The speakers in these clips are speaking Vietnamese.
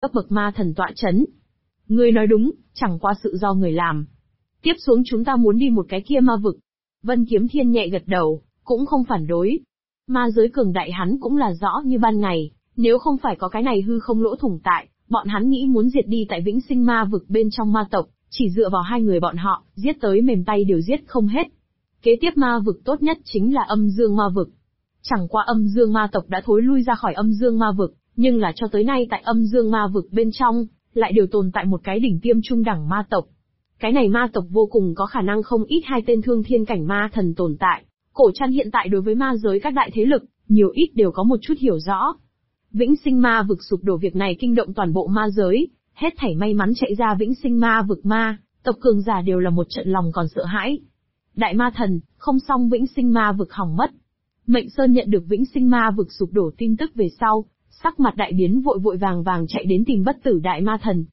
cấp bậc ma thần tọa chấn. Ngươi nói đúng, chẳng qua sự do người làm. Tiếp xuống chúng ta muốn đi một cái kia ma vực. Vân Kiếm Thiên nhẹ gật đầu, cũng không phản đối. Ma giới cường đại hắn cũng là rõ như ban ngày, nếu không phải có cái này hư không lỗ thủng tại, bọn hắn nghĩ muốn diệt đi tại Vĩnh Sinh ma vực bên trong ma tộc, chỉ dựa vào hai người bọn họ, giết tới mềm tay đều giết không hết. Kế tiếp ma vực tốt nhất chính là Âm Dương ma vực. Chẳng qua Âm Dương ma tộc đã thối lui ra khỏi Âm Dương ma vực, nhưng là cho tới nay tại Âm Dương ma vực bên trong, lại đều tồn tại một cái đỉnh tiêm trung đẳng ma tộc. Cái này ma tộc vô cùng có khả năng không ít hai tên thương thiên cảnh ma thần tồn tại. Cổ Trăn hiện tại đối với ma giới các đại thế lực, nhiều ít đều có một chút hiểu rõ. Vĩnh Sinh ma vực sụp đổ việc này kinh động toàn bộ ma giới, hết thảy may mắn chạy ra Vĩnh Sinh ma vực ma, tộc cường giả đều là một trận lòng còn sợ hãi. Đại ma thần, không xong Vĩnh Sinh ma vực hỏng mất. Mệnh Sơn nhận được Vĩnh Sinh ma vực sụp đổ tin tức về sau, sắc mặt đại biến vội vội vàng vàng chạy đến tìm Bất Tử Đại Ma Thần.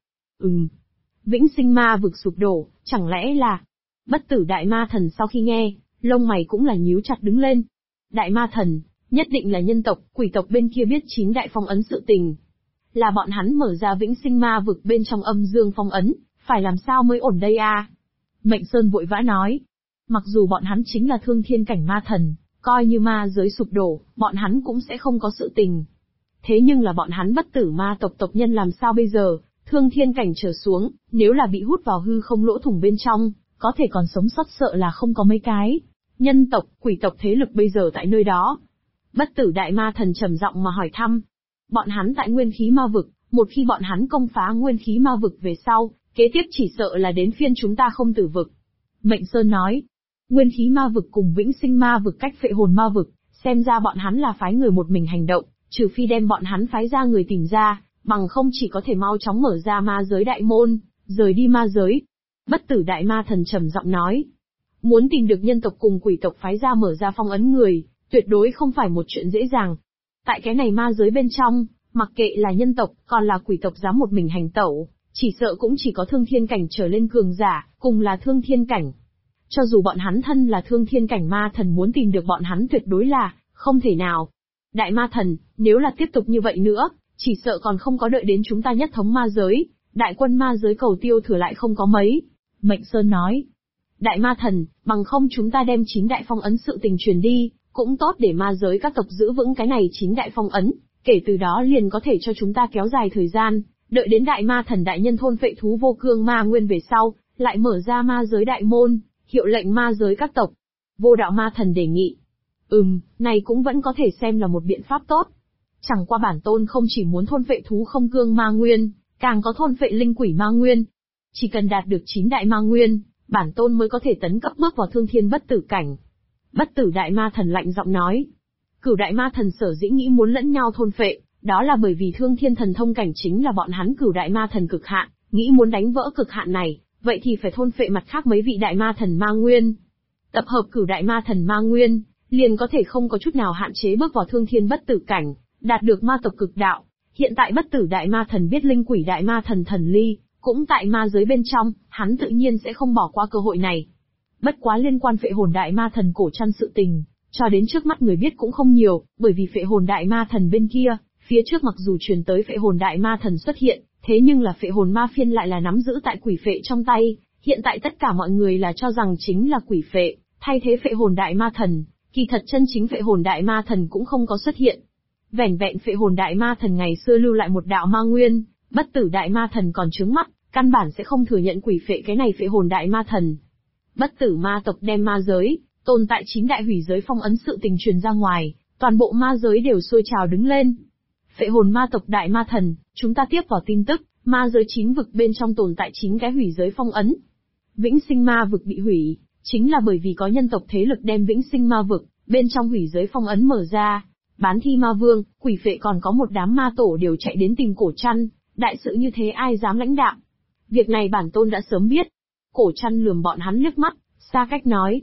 Vĩnh Sinh ma vực sụp đổ, chẳng lẽ là... Bất Tử Đại Ma Thần sau khi nghe, lông mày cũng là nhíu chặt đứng lên. Đại Ma Thần, nhất định là nhân tộc, quỷ tộc bên kia biết 9 đại phong ấn sự tình. Là bọn hắn mở ra Vĩnh Sinh ma vực bên trong Âm Dương phong ấn, phải làm sao mới ổn đây a? Mệnh Sơn vội vã nói. Mặc dù bọn hắn chính là thương thiên cảnh ma thần, coi như ma giới sụp đổ, bọn hắn cũng sẽ không có sự tình. Thế nhưng là bọn hắn bất tử ma tộc tộc nhân làm sao bây giờ, thương thiên cảnh trở xuống, nếu là bị hút vào hư không lỗ thủng bên trong, có thể còn sống sót sợ là không có mấy cái. Nhân tộc, quỷ tộc thế lực bây giờ tại nơi đó. Bất tử đại ma thần trầm giọng mà hỏi thăm. Bọn hắn tại nguyên khí ma vực, một khi bọn hắn công phá nguyên khí ma vực về sau, kế tiếp chỉ sợ là đến phiên chúng ta không tử vực. Mệnh Sơn nói, nguyên khí ma vực cùng Vĩnh Sinh ma vực cách Phệ Hồn ma vực, xem ra bọn hắn là phái người một mình hành động, trừ phi đem bọn hắn phái ra người tìm ra, bằng không chỉ có thể mau chóng mở ra ma giới đại môn, rời đi ma giới. Bất tử đại ma thần trầm giọng nói, muốn tìm được nhân tộc cùng quỷ tộc phái ra mở ra phong ấn người, tuyệt đối không phải một chuyện dễ dàng. Tại cái này ma giới bên trong, mặc kệ là nhân tộc, còn là quỷ tộc dám một mình hành tẩu, chỉ sợ cũng chỉ có thương thiên cảnh trở lên cường giả, cùng là thương thiên cảnh. Cho dù bọn hắn thân là thương thiên cảnh ma thần muốn tìm được bọn hắn tuyệt đối là không thể nào. Đại ma thần, nếu là tiếp tục như vậy nữa, chỉ sợ còn không có đợi đến chúng ta nhất thống ma giới, đại quân ma giới cầu tiêu thừa lại không có mấy. Mệnh Sơn nói, đại ma thần, bằng không chúng ta đem 9 đại phong ấn sự tình truyền đi, cũng tốt để ma giới các tộc giữ vững cái này 9 đại phong ấn, kể từ đó liền có thể cho chúng ta kéo dài thời gian, đợi đến đại ma thần đại nhân thôn phệ thú vô cương ma nguyên về sau, lại mở ra ma giới đại môn, hiệu lệnh ma giới các tộc. Vô đạo ma thần đề nghị. Này cũng vẫn có thể xem là một biện pháp tốt. Chẳng qua bản tôn không chỉ muốn thôn phệ thú không cương ma nguyên, càng có thôn phệ linh quỷ ma nguyên. Chỉ cần đạt được 9 đại ma nguyên, bản tôn mới có thể tấn cấp bước vào thương thiên bất tử cảnh. Bất tử đại ma thần lạnh giọng nói. Cửu đại ma thần sở dĩ nghĩ muốn lẫn nhau thôn phệ, đó là bởi vì thương thiên thần thông cảnh chính là bọn hắn cửu đại ma thần cực hạn, nghĩ muốn đánh vỡ cực hạn này, vậy thì phải thôn phệ mặt khác mấy vị đại ma thần ma nguyên. Tập hợp cửu đại ma thần ma nguyên, liền có thể không có chút nào hạn chế bước vào thương thiên bất tử cảnh, đạt được ma tộc cực đạo. Hiện tại bất tử đại ma thần biết linh quỷ đại ma thần thần ly, cũng tại ma giới bên trong, hắn tự nhiên sẽ không bỏ qua cơ hội này. Bất quá liên quan Phệ Hồn đại ma thần Cổ Trăn sự tình, cho đến trước mắt người biết cũng không nhiều, bởi vì Phệ Hồn đại ma thần bên kia, phía trước mặc dù truyền tới Phệ Hồn đại ma thần xuất hiện, thế nhưng là Phệ Hồn ma phiên lại là nắm giữ tại quỷ phệ trong tay, hiện tại tất cả mọi người là cho rằng chính là quỷ phệ, thay thế Phệ Hồn đại ma thần, kỳ thật chân chính Phệ Hồn đại ma thần cũng không có xuất hiện. Vẻn vẹn Phệ Hồn đại ma thần ngày xưa lưu lại một đạo ma nguyên, bất tử đại ma thần còn trướng mắt, căn bản sẽ không thừa nhận quỷ phệ cái này Phệ Hồn đại ma thần. Bất tử ma tộc đem ma giới, tồn tại 9 đại hủy giới phong ấn sự tình truyền ra ngoài, toàn bộ ma giới đều sôi trào đứng lên. Phệ Hồn ma tộc đại ma thần, chúng ta tiếp vào tin tức, ma giới 9 vực bên trong tồn tại 9 cái hủy giới phong ấn. Vĩnh Sinh ma vực bị hủy, chính là bởi vì có nhân tộc thế lực đem Vĩnh Sinh ma vực, bên trong hủy giới phong ấn mở ra. Bán thi ma vương, quỷ phệ còn có một đám ma tổ đều chạy đến tìm Cổ Trăn, đại sự như thế ai dám lãnh đạm. Việc này bản tôn đã sớm biết. Cổ Trăn lườm bọn hắn liếc mắt, xa cách nói.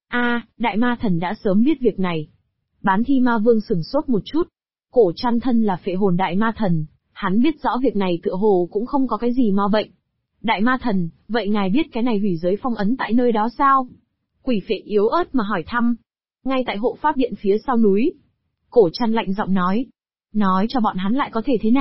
Đại ma thần đã sớm biết việc này. Bán thi ma vương sửng sốt một chút. Cổ Trăn thân là Phệ Hồn đại ma thần, hắn biết rõ việc này tựa hồ cũng không có cái gì ma bệnh. Đại ma thần, vậy ngài biết cái này hủy giới phong ấn tại nơi đó sao? Quỷ phệ yếu ớt mà hỏi thăm. Ngay tại hộ pháp điện phía sau núi. Cổ Trăn lạnh giọng nói. Nói cho bọn hắn lại có thể thế nào,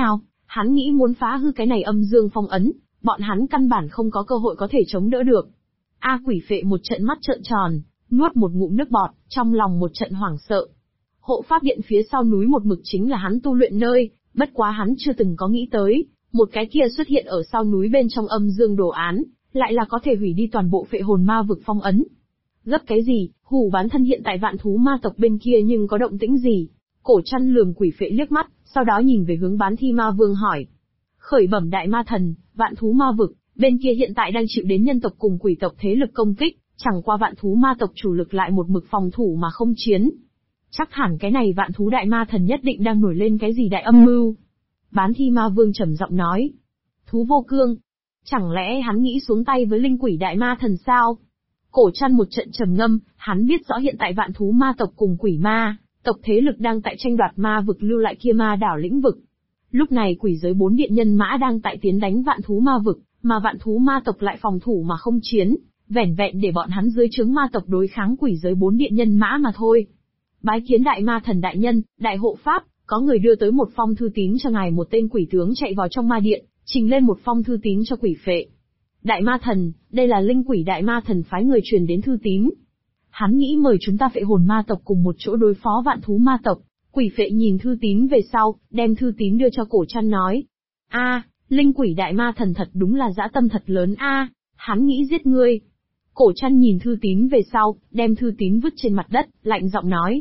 Hắn nghĩ muốn phá hư cái này âm dương phong ấn, bọn hắn căn bản không có cơ hội có thể chống đỡ được. Quỷ phệ một trận mắt trợn tròn, nuốt một ngụm nước bọt, trong lòng một trận hoảng sợ. Hộ pháp điện phía sau núi một mực chính là hắn tu luyện nơi, bất quá hắn chưa từng có nghĩ tới, một cái kia xuất hiện ở sau núi bên trong âm dương đồ án, lại là có thể hủy đi toàn bộ phệ hồn ma vực phong ấn. Gấp cái gì, Hủ Bán Thân hiện tại vạn thú ma tộc bên kia nhưng có động tĩnh gì? Cổ Trăn lườm quỷ phệ liếc mắt, sau đó nhìn về hướng Bán Thi Ma Vương hỏi. Khởi bẩm đại ma thần, vạn thú ma vực, bên kia hiện tại đang chịu đến nhân tộc cùng quỷ tộc thế lực công kích, chẳng qua vạn thú ma tộc chủ lực lại một mực phòng thủ mà không chiến. Chắc hẳn cái này vạn thú đại ma thần nhất định đang nổi lên cái gì đại âm mưu. Bán Thi Ma Vương trầm giọng nói. Thú vô cương. Chẳng lẽ hắn nghĩ xuống tay với linh quỷ đại ma thần sao? Cổ Trăn một trận trầm ngâm, hắn biết rõ hiện tại vạn thú ma tộc cùng quỷ ma tộc thế lực đang tại tranh đoạt ma vực lưu lại kia ma đảo lĩnh vực. Lúc này quỷ giới 4 điện nhân mã đang tại tiến đánh vạn thú ma vực, mà vạn thú ma tộc lại phòng thủ mà không chiến, vẻn vẹn để bọn hắn dưới trướng ma tộc đối kháng quỷ giới 4 điện nhân mã mà thôi. Bái kiến đại ma thần đại nhân, đại hộ pháp, có người đưa tới một phong thư tín cho ngài. Một tên quỷ tướng chạy vào trong ma điện, trình lên một phong thư tín cho quỷ phệ. Đại ma thần, đây là linh quỷ đại ma thần phái người truyền đến thư tín. Hắn nghĩ mời chúng ta phệ hồn ma tộc cùng một chỗ đối phó vạn thú ma tộc. Quỷ phệ nhìn thư tín về sau, đem thư tín đưa cho Cổ Trăn nói. Linh quỷ đại ma thần thật đúng là dã tâm thật lớn hắn nghĩ giết ngươi. Cổ Trăn nhìn thư tín về sau, đem thư tín vứt trên mặt đất, lạnh giọng nói.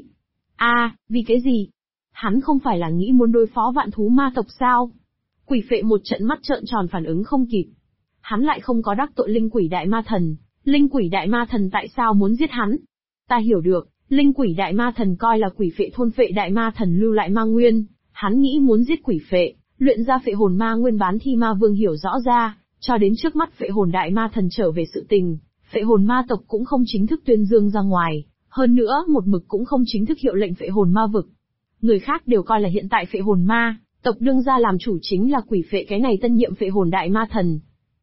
Vì cái gì? Hắn không phải là nghĩ muốn đối phó vạn thú ma tộc sao? Quỷ phệ một trận mắt trợn tròn phản ứng không kịp. Hắn lại không có đắc tội linh quỷ đại ma thần. Linh quỷ đại ma thần tại sao muốn giết hắn? Ta hiểu được, linh quỷ đại ma thần coi là quỷ phệ thôn phệ đại ma thần lưu lại ma nguyên, hắn nghĩ muốn giết quỷ phệ, luyện ra phệ hồn ma nguyên. Bán Thi Ma Vương hiểu rõ ra, cho đến trước mắt phệ hồn đại ma thần trở về sự tình, phệ hồn ma tộc cũng không chính thức tuyên dương ra ngoài, hơn nữa một mực cũng không chính thức hiệu lệnh phệ hồn ma vực. Người khác đều coi là hiện tại phệ hồn ma tộc đương ra làm chủ chính là quỷ phệ cái này tân nhiệm phệ hồn đại ma thần.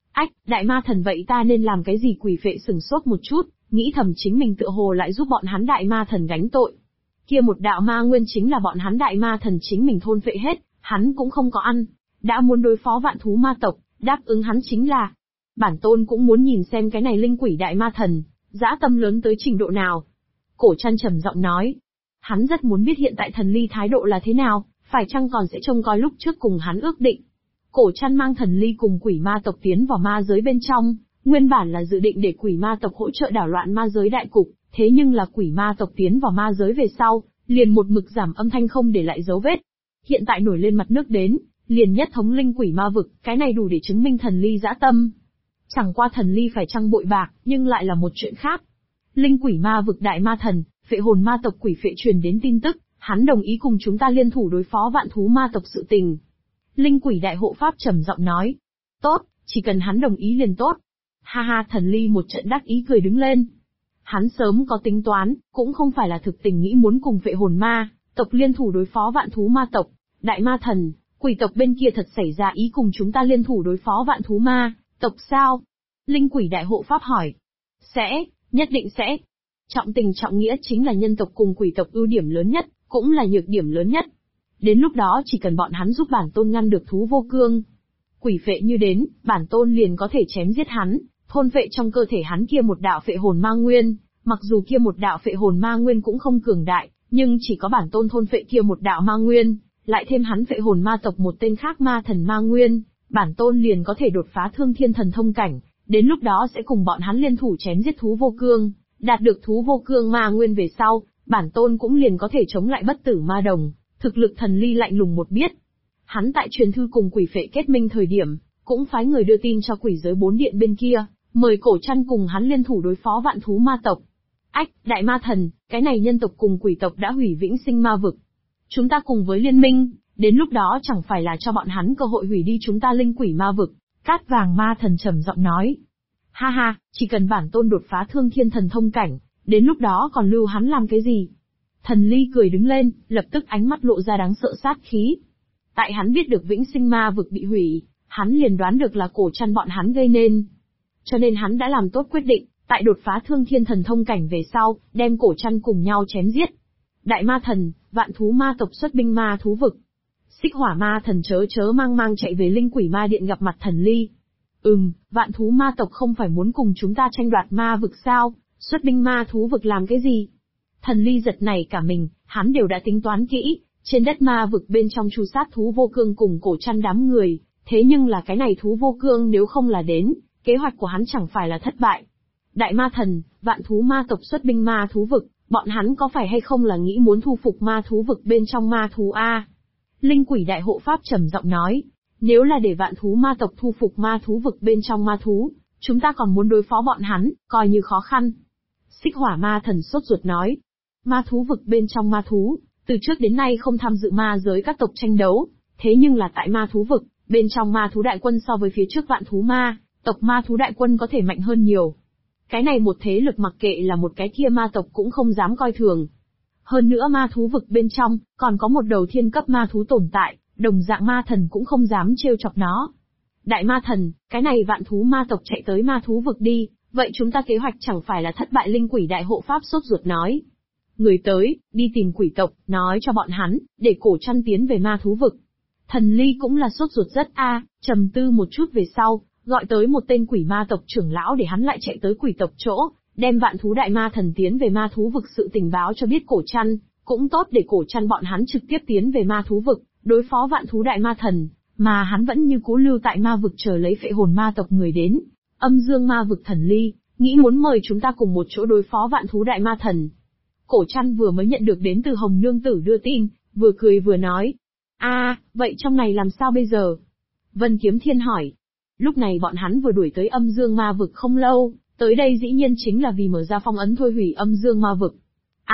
Đại ma thần vậy ta nên làm cái gì? Quỷ phệ sừng sốt một chút, nghĩ thầm chính mình tựa hồ lại giúp bọn hắn đại ma thần gánh tội. Kia một đạo ma nguyên chính là bọn hắn đại ma thần chính mình thôn phệ hết, hắn cũng không có ăn. Đã muốn đối phó vạn thú ma tộc, đáp ứng hắn chính là. Bản tôn cũng muốn nhìn xem cái này linh quỷ đại ma thần, dã tâm lớn tới trình độ nào. Cổ Trăn trầm giọng nói. Hắn rất muốn biết hiện tại thần ly thái độ là thế nào, phải chăng còn sẽ trông coi lúc trước cùng hắn ước định. Cổ Trăn mang thần ly cùng quỷ ma tộc tiến vào ma giới bên trong, nguyên bản là dự định để quỷ ma tộc hỗ trợ đảo loạn ma giới đại cục, thế nhưng là quỷ ma tộc tiến vào ma giới về sau, liền một mực giảm âm thanh không để lại dấu vết. Hiện tại nổi lên mặt nước đến, liền nhất thống linh quỷ ma vực, cái này đủ để chứng minh thần ly dã tâm. Chẳng qua thần ly phải chăng bội bạc, nhưng lại là một chuyện khác. Linh quỷ ma vực đại ma thần, phệ hồn ma tộc quỷ phệ truyền đến tin tức, hắn đồng ý cùng chúng ta liên thủ đối phó vạn thú ma tộc sự tình. Linh quỷ đại hộ pháp trầm giọng nói. Tốt, chỉ cần hắn đồng ý liền tốt. Thần ly một trận đắc ý cười đứng lên. Hắn sớm có tính toán, cũng không phải là thực tình nghĩ muốn cùng phệ hồn ma tộc liên thủ đối phó vạn thú ma tộc. Đại ma thần, quỷ tộc bên kia thật xảy ra ý cùng chúng ta liên thủ đối phó vạn thú ma tộc sao? Linh quỷ đại hộ pháp hỏi. Sẽ, nhất định sẽ. Trọng tình trọng nghĩa chính là nhân tộc cùng quỷ tộc ưu điểm lớn nhất, cũng là nhược điểm lớn nhất. Đến lúc đó chỉ cần bọn hắn giúp bản tôn ngăn được thú vô cương, quỷ phệ như đến, bản tôn liền có thể chém giết hắn, thôn phệ trong cơ thể hắn kia một đạo phệ hồn ma nguyên. Mặc dù kia một đạo phệ hồn ma nguyên cũng không cường đại, nhưng chỉ có bản tôn thôn phệ kia một đạo ma nguyên, lại thêm hắn phệ hồn ma tộc một tên khác ma thần ma nguyên, bản tôn liền có thể đột phá thương thiên thần thông cảnh. Đến lúc đó sẽ cùng bọn hắn liên thủ chém giết thú vô cương, đạt được thú vô cương ma nguyên về sau, bản tôn cũng liền có thể chống lại bất tử ma đồng. Thực lực thần ly lạnh lùng một biết. Hắn tại truyền thư cùng quỷ phệ kết minh thời điểm, cũng phái người đưa tin cho quỷ giới 4 điện bên kia, mời Cổ Trăn cùng hắn liên thủ đối phó vạn thú ma tộc. Đại ma thần, cái này nhân tộc cùng quỷ tộc đã hủy vĩnh sinh ma vực. Chúng ta cùng với liên minh, đến lúc đó chẳng phải là cho bọn hắn cơ hội hủy đi chúng ta linh quỷ ma vực. Cát vàng ma thần trầm giọng nói. Chỉ cần bản tôn đột phá thương thiên thần thông cảnh, đến lúc đó còn lưu hắn làm cái gì? Thần ly cười đứng lên, lập tức ánh mắt lộ ra đáng sợ sát khí. Tại hắn biết được vĩnh sinh ma vực bị hủy, hắn liền đoán được là Cổ Trăn bọn hắn gây nên. Cho nên hắn đã làm tốt quyết định, tại đột phá thương thiên thần thông cảnh về sau, đem Cổ Trăn cùng nhau chém giết. Đại ma thần, vạn thú ma tộc xuất binh ma thú vực. Xích Hỏa Ma Thần chớ chớ mang mang chạy về Linh Quỷ Ma Điện gặp mặt Thần Ly. Vạn thú ma tộc không phải muốn cùng chúng ta tranh đoạt ma vực sao, xuất binh ma thú vực làm cái gì? Thần Ly giật nảy cả mình, hắn đều đã tính toán kỹ, trên đất ma vực bên trong chu sát thú vô cương cùng Cổ Trăn đám người, thế nhưng là cái này thú vô cương nếu không là đến, kế hoạch của hắn chẳng phải là thất bại. Đại ma thần, vạn thú ma tộc xuất binh ma thú vực, bọn hắn có phải hay không là nghĩ muốn thu phục ma thú vực bên trong ma thú a? Linh Quỷ Đại Hộ Pháp trầm giọng nói, nếu là để vạn thú ma tộc thu phục ma thú vực bên trong ma thú, chúng ta còn muốn đối phó bọn hắn, coi như khó khăn. Xích Hỏa Ma Thần sốt ruột nói, ma thú vực bên trong ma thú, từ trước đến nay không tham dự ma giới các tộc tranh đấu, thế nhưng là tại ma thú vực, bên trong ma thú đại quân so với phía trước vạn thú ma, tộc ma thú đại quân có thể mạnh hơn nhiều. Cái này một thế lực mặc kệ là một cái kia ma tộc cũng không dám coi thường. Hơn nữa ma thú vực bên trong, còn có một đầu thiên cấp ma thú tồn tại, đồng dạng ma thần cũng không dám trêu chọc nó. Đại ma thần, cái này vạn thú ma tộc chạy tới ma thú vực đi, vậy chúng ta kế hoạch chẳng phải là thất bại? Linh Quỷ Đại Hộ Pháp sốt ruột nói. Người tới, đi tìm quỷ tộc, nói cho bọn hắn, để Cổ Trăn tiến về ma thú vực. Thần Ly cũng là sốt ruột rất trầm tư một chút về sau, gọi tới một tên quỷ ma tộc trưởng lão để hắn lại chạy tới quỷ tộc chỗ, đem vạn thú đại ma thần tiến về ma thú vực sự tình báo cho biết Cổ Trăn, cũng tốt để Cổ Trăn bọn hắn trực tiếp tiến về ma thú vực, đối phó vạn thú đại ma thần, mà hắn vẫn như cũ lưu tại ma vực chờ lấy phệ hồn ma tộc người đến. Âm Dương ma vực Thần Ly, nghĩ muốn mời chúng ta cùng một chỗ đối phó vạn thú đại ma thần. Cổ Trăn vừa mới nhận được đến từ Hồng Nương Tử đưa tin, vừa cười vừa nói. Vậy trong này làm sao bây giờ? Vân Kiếm Thiên hỏi. Lúc này bọn hắn vừa đuổi tới Âm Dương ma vực không lâu, tới đây dĩ nhiên chính là vì mở ra phong ấn thôi hủy Âm Dương ma vực.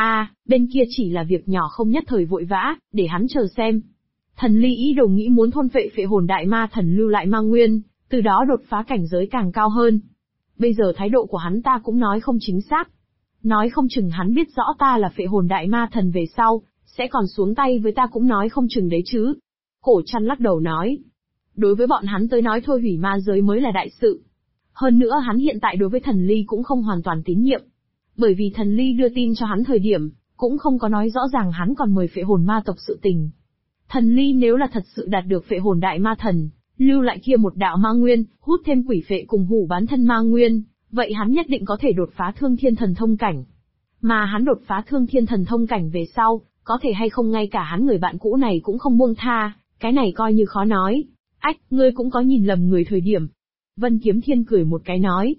Bên kia chỉ là việc nhỏ không nhất thời vội vã, để hắn chờ xem. Thần Ly ý đồ nghĩ muốn thôn phệ phệ hồn đại ma thần lưu lại ma nguyên, từ đó đột phá cảnh giới càng cao hơn. Bây giờ thái độ của hắn ta cũng nói không chính xác. Nói không chừng hắn biết rõ ta là phệ hồn đại ma thần về sau, sẽ còn xuống tay với ta cũng nói không chừng đấy chứ. Cổ Trăn lắc đầu nói. Đối với bọn hắn tới nói thôi hủy ma giới mới là đại sự. Hơn nữa hắn hiện tại đối với Thần Ly cũng không hoàn toàn tín nhiệm. Bởi vì Thần Ly đưa tin cho hắn thời điểm, cũng không có nói rõ ràng hắn còn mời phệ hồn ma tộc sự tình. Thần Ly nếu là thật sự đạt được phệ hồn đại ma thần, lưu lại kia một đạo ma nguyên, hút thêm quỷ phệ cùng hủ bán thân ma nguyên, vậy hắn nhất định có thể đột phá thương thiên thần thông cảnh. Mà hắn đột phá thương thiên thần thông cảnh về sau, có thể hay không ngay cả hắn người bạn cũ này cũng không buông tha, cái này coi như khó nói. Ngươi cũng có nhìn lầm người thời điểm. Vân Kiếm Thiên cười một cái nói.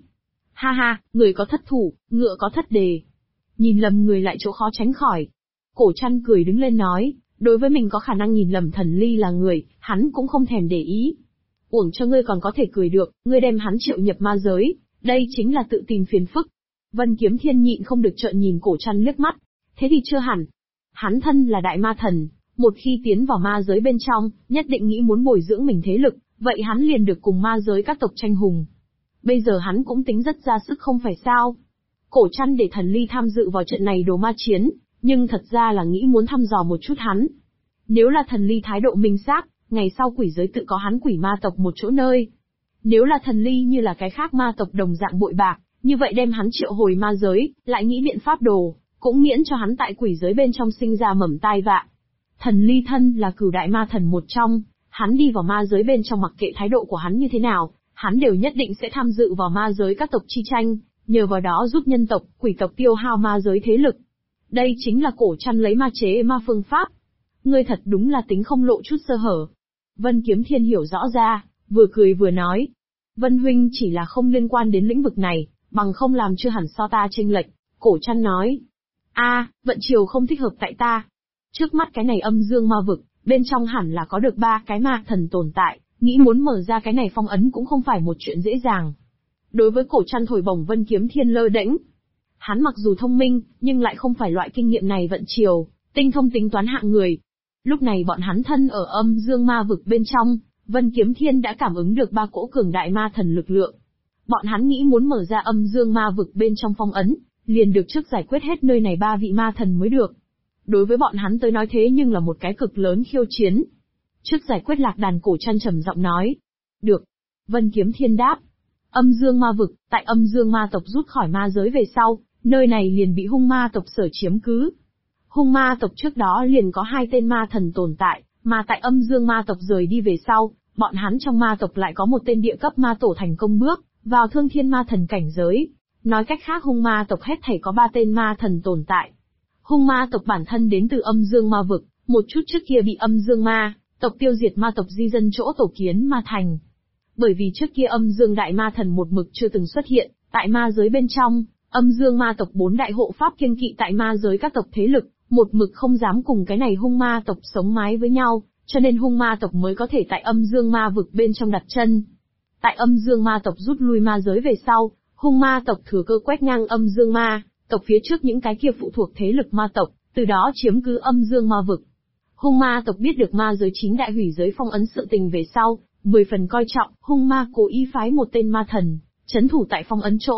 Ha, người có thất thủ, ngựa có thất đề. Nhìn lầm người lại chỗ khó tránh khỏi. Cổ Trăn cười đứng lên nói, đối với mình có khả năng nhìn lầm Thần Ly là người, hắn cũng không thèm để ý. Uổng cho ngươi còn có thể cười được, ngươi đem hắn triệu nhập ma giới, đây chính là tự tìm phiền phức. Vân Kiếm Thiên nhịn không được trợn nhìn Cổ Trăn liếc mắt. Thế thì chưa hẳn. Hắn thân là đại ma thần, một khi tiến vào ma giới bên trong, nhất định nghĩ muốn bồi dưỡng mình thế lực, vậy hắn liền được cùng ma giới các tộc tranh hùng. Bây giờ hắn cũng tính rất ra sức không phải sao. Cổ Trăn để Thần Ly tham dự vào trận này đồ ma chiến, nhưng thật ra là nghĩ muốn thăm dò một chút hắn. Nếu là Thần Ly thái độ minh xác, ngày sau quỷ giới tự có hắn quỷ ma tộc một chỗ nơi. Nếu là Thần Ly như là cái khác ma tộc đồng dạng bội bạc, như vậy đem hắn triệu hồi ma giới, lại nghĩ biện pháp đồ, cũng miễn cho hắn tại quỷ giới bên trong sinh ra mầm tai vạ. Thần Ly thân là cửu đại ma thần một trong, hắn đi vào ma giới bên trong mặc kệ thái độ của hắn như thế nào, hắn đều nhất định sẽ tham dự vào ma giới các tộc chi tranh, nhờ vào đó giúp nhân tộc, quỷ tộc tiêu hao ma giới thế lực. Đây chính là Cổ Trăn lấy ma chế ma phương pháp. Ngươi thật đúng là tính không lộ chút sơ hở. Vân Kiếm Thiên hiểu rõ ra, vừa cười vừa nói. Vân huynh chỉ là không liên quan đến lĩnh vực này, bằng không làm chưa hẳn so ta chênh lệch. Cổ Trăn nói. Vận chiều không thích hợp tại ta. Trước mắt cái này Âm Dương ma vực, bên trong hẳn là có được 3 cái ma thần tồn tại, nghĩ muốn mở ra cái này phong ấn cũng không phải một chuyện dễ dàng. Đối với Cổ Trăn thổi bổng Vân Kiếm Thiên lơ đễnh. Hắn mặc dù thông minh, nhưng lại không phải loại kinh nghiệm này vận chiều, tinh thông tính toán hạng người. Lúc này bọn hắn thân ở Âm Dương ma vực bên trong, Vân Kiếm Thiên đã cảm ứng được 3 cỗ cường đại ma thần lực lượng. Bọn hắn nghĩ muốn mở ra Âm Dương ma vực bên trong phong ấn, liền được trước giải quyết hết nơi này 3 vị ma thần mới được. Đối với bọn hắn tới nói thế nhưng là một cái cực lớn khiêu chiến. Trước giải quyết Lạc Đàn, Cổ Trăn trầm giọng nói. Được. Vân Kiếm Thiên đáp. Âm Dương ma vực, tại Âm Dương ma tộc rút khỏi ma giới về sau, nơi này liền bị hung ma tộc sở chiếm cứ. Hung ma tộc trước đó liền có 2 tên ma thần tồn tại, Mà tại âm dương ma tộc rời đi về sau, bọn hắn trong ma tộc lại có một tên địa cấp ma tổ thành công bước vào thương thiên ma thần cảnh giới. Nói cách khác hung ma tộc hết thảy có 3 tên ma thần tồn tại. Hung ma tộc bản thân đến từ âm dương ma vực, một chút trước kia bị âm dương ma tộc tiêu diệt ma tộc di dân chỗ tổ kiến ma thành. Bởi vì trước kia âm dương đại ma thần một mực chưa từng xuất hiện tại ma giới bên trong, âm dương ma tộc 4 đại hộ pháp kiêng kỵ tại ma giới các tộc thế lực, một mực không dám cùng cái này hung ma tộc sống mái với nhau, cho nên hung ma tộc mới có thể tại âm dương ma vực bên trong đặt chân. Tại âm dương ma tộc rút lui ma giới về sau, hung ma tộc thừa cơ quét ngang âm dương ma tộc phía trước những cái kia phụ thuộc thế lực ma tộc, từ đó chiếm cứ âm dương ma vực. Hung ma tộc biết được ma giới chính đại hủy giới phong ấn sự tình về sau, 10 phần coi trọng, hung ma cố ý phái một tên ma thần trấn thủ tại phong ấn chỗ.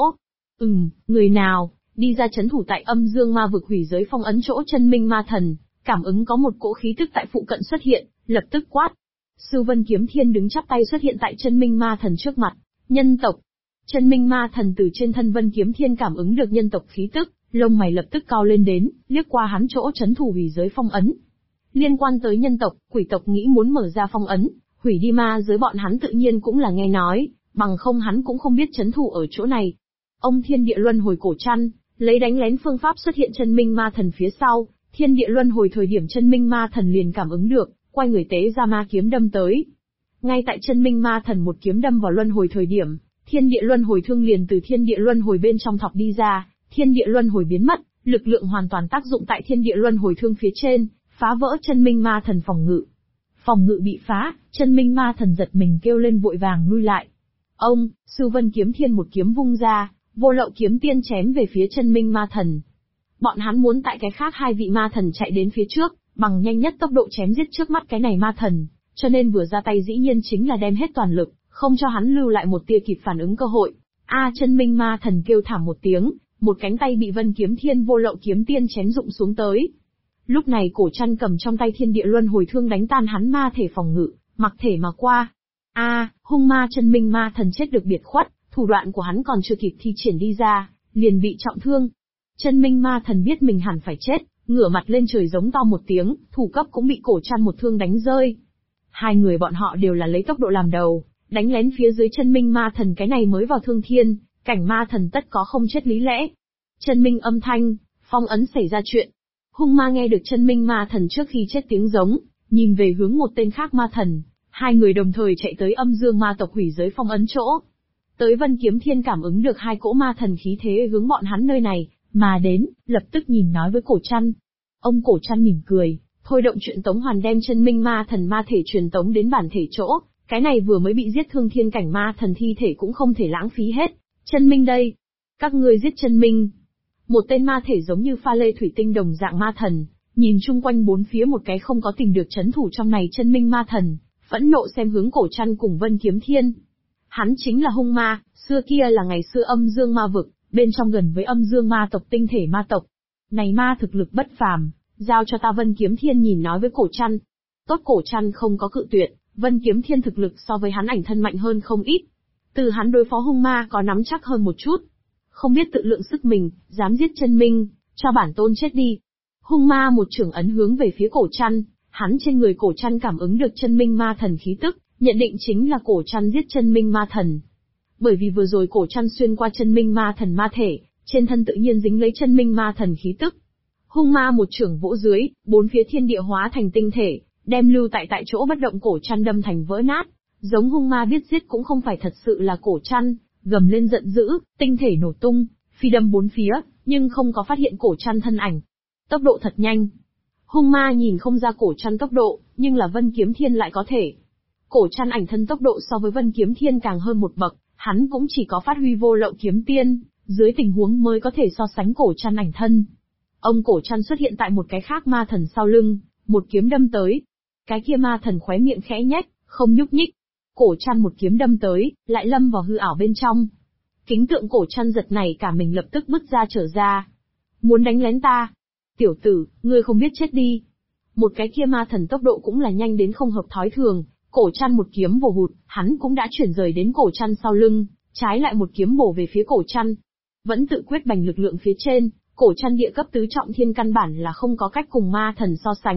Người nào đi ra trấn thủ tại âm dương ma vực hủy giới phong ấn chỗ? Chân minh ma thần cảm ứng có một cỗ khí tức tại phụ cận xuất hiện, lập tức quát. Sư Vân Kiếm Thiên đứng chắp tay xuất hiện tại chân minh ma thần trước mặt. Nhân tộc. Chân minh ma thần từ trên thân Vân Kiếm Thiên cảm ứng được nhân tộc khí tức, lông mày lập tức cao lên đến, liếc qua hắn chỗ trấn thủ hủy giới phong ấn. Liên quan tới nhân tộc, quỷ tộc nghĩ muốn mở ra phong ấn, hủy đi ma giới bọn hắn tự nhiên cũng là nghe nói, bằng không hắn cũng không biết trấn thủ ở chỗ này. Ông Thiên Địa Luân Hồi cổ trăn, lấy đánh lén phương pháp xuất hiện chân minh ma thần phía sau, Thiên Địa Luân Hồi thời điểm chân minh ma thần liền cảm ứng được, quay người tế ra ma kiếm đâm tới. Ngay tại chân minh ma thần một kiếm đâm vào luân hồi thời điểm, Thiên Địa Luân Hồi thương liền từ Thiên Địa Luân Hồi bên trong thọc đi ra, Thiên Địa Luân Hồi biến mất, lực lượng hoàn toàn tác dụng tại Thiên Địa Luân Hồi thương phía trên, phá vỡ chân minh ma thần phòng ngự. Phòng ngự bị phá, chân minh ma thần giật mình kêu lên vội vàng lui lại. Ông, Sư Vân Kiếm Thiên một kiếm vung ra, vô lậu kiếm tiên chém về phía chân minh ma thần. Bọn hắn muốn tại cái khác 2 vị ma thần chạy đến phía trước, bằng nhanh nhất tốc độ chém giết trước mắt cái này ma thần, cho nên vừa ra tay dĩ nhiên chính là đem hết toàn lực, không cho hắn lưu lại một tia kịp phản ứng cơ hội. Chân minh ma thần kêu thảm một tiếng, một cánh tay bị Vân Kiếm Thiên vô lậu kiếm tiên chém rụng xuống tới. Lúc này cổ trăn cầm trong tay Thiên Địa Luân Hồi thương đánh tan hắn ma thể phòng ngự, mặc thể mà qua. Hung ma chân minh ma thần chết được biệt khuất, thủ đoạn của hắn còn chưa kịp thi triển đi ra, liền bị trọng thương. Chân minh ma thần biết mình hẳn phải chết, ngửa mặt lên trời giống to một tiếng, thủ cấp cũng bị cổ trăn một thương đánh rơi. 2 người bọn họ đều là lấy tốc độ làm đầu, đánh lén phía dưới chân minh ma thần, cái này mới vào thương thiên, cảnh ma thần tất có không chết lý lẽ. Chân minh âm thanh, phong ấn xảy ra chuyện. Hung ma nghe được chân minh ma thần trước khi chết tiếng giống, nhìn về hướng một tên khác ma thần, 2 người đồng thời chạy tới âm dương ma tộc hủy giới phong ấn chỗ. Tới Vân Kiếm Thiên cảm ứng được 2 cỗ ma thần khí thế hướng bọn hắn nơi này mà đến, lập tức nhìn nói với cổ trăn. Ông cổ trăn mỉm cười, thôi động chuyện tống hoàn đem chân minh ma thần ma thể truyền tống đến bản thể chỗ, cái này vừa mới bị giết thương thiên cảnh ma thần thi thể cũng không thể lãng phí hết. Chân minh đây, các ngươi giết chân minh. Một tên ma thể giống như pha lê thủy tinh đồng dạng ma thần, nhìn chung quanh bốn phía một cái không có tìm được trấn thủ trong này chân minh ma thần, phẫn nộ xem hướng cổ trăn cùng Vân Kiếm Thiên. Hắn chính là hung ma, xưa kia là ngày xưa âm dương ma vực, bên trong gần với âm dương ma tộc tinh thể ma tộc. Này ma thực lực bất phàm, giao cho ta. Vân Kiếm Thiên nhìn nói với cổ trăn. Tốt, cổ trăn không có cự tuyệt, Vân Kiếm Thiên thực lực so với hắn ảnh thân mạnh hơn không ít. Từ hắn đối phó hung ma có nắm chắc hơn một chút. Không biết tự lượng sức mình, dám giết chân minh, cho bản tôn chết đi. Hung ma một chưởng ấn hướng về phía cổ trăn, hắn trên người cổ trăn cảm ứng được chân minh ma thần khí tức, nhận định chính là cổ trăn giết chân minh ma thần. Bởi vì vừa rồi cổ trăn xuyên qua chân minh ma thần ma thể, trên thân tự nhiên dính lấy chân minh ma thần khí tức. Hung ma một chưởng vỗ dưới, bốn phía thiên địa hóa thành tinh thể, đem lưu tại chỗ bất động cổ trăn đâm thành vỡ nát. Giống hung ma biết giết cũng không phải thật sự là cổ trăn, gầm lên giận dữ, tinh thể nổ tung, phi đâm bốn phía, nhưng không có phát hiện cổ trăn thân ảnh. Tốc độ thật nhanh. Hung ma nhìn không ra cổ trăn tốc độ, nhưng là Vân Kiếm Thiên lại có thể. Cổ trăn ảnh thân tốc độ so với Vân Kiếm Thiên càng hơn một bậc, hắn cũng chỉ có phát huy vô lậu kiếm tiên, dưới tình huống mới có thể so sánh cổ trăn ảnh thân. Ông cổ trăn xuất hiện tại một cái khác ma thần sau lưng, một kiếm đâm tới. Cái kia ma thần khóe miệng khẽ nhếch, không nhúc nhích. Cổ trăn một kiếm đâm tới, lại lâm vào hư ảo bên trong. Kính tượng cổ trăn giật này cả mình lập tức bứt ra trở ra. Muốn đánh lén ta? Tiểu tử, ngươi không biết chết đi. Một cái kia ma thần tốc độ cũng là nhanh đến không hợp thói thường, cổ trăn một kiếm vồ hụt, hắn cũng đã chuyển rời đến cổ trăn sau lưng, trái lại một kiếm bổ về phía cổ trăn. Vẫn tự quyết bành lực lượng phía trên, cổ trăn địa cấp tứ trọng thiên căn bản là không có cách cùng ma thần so sánh,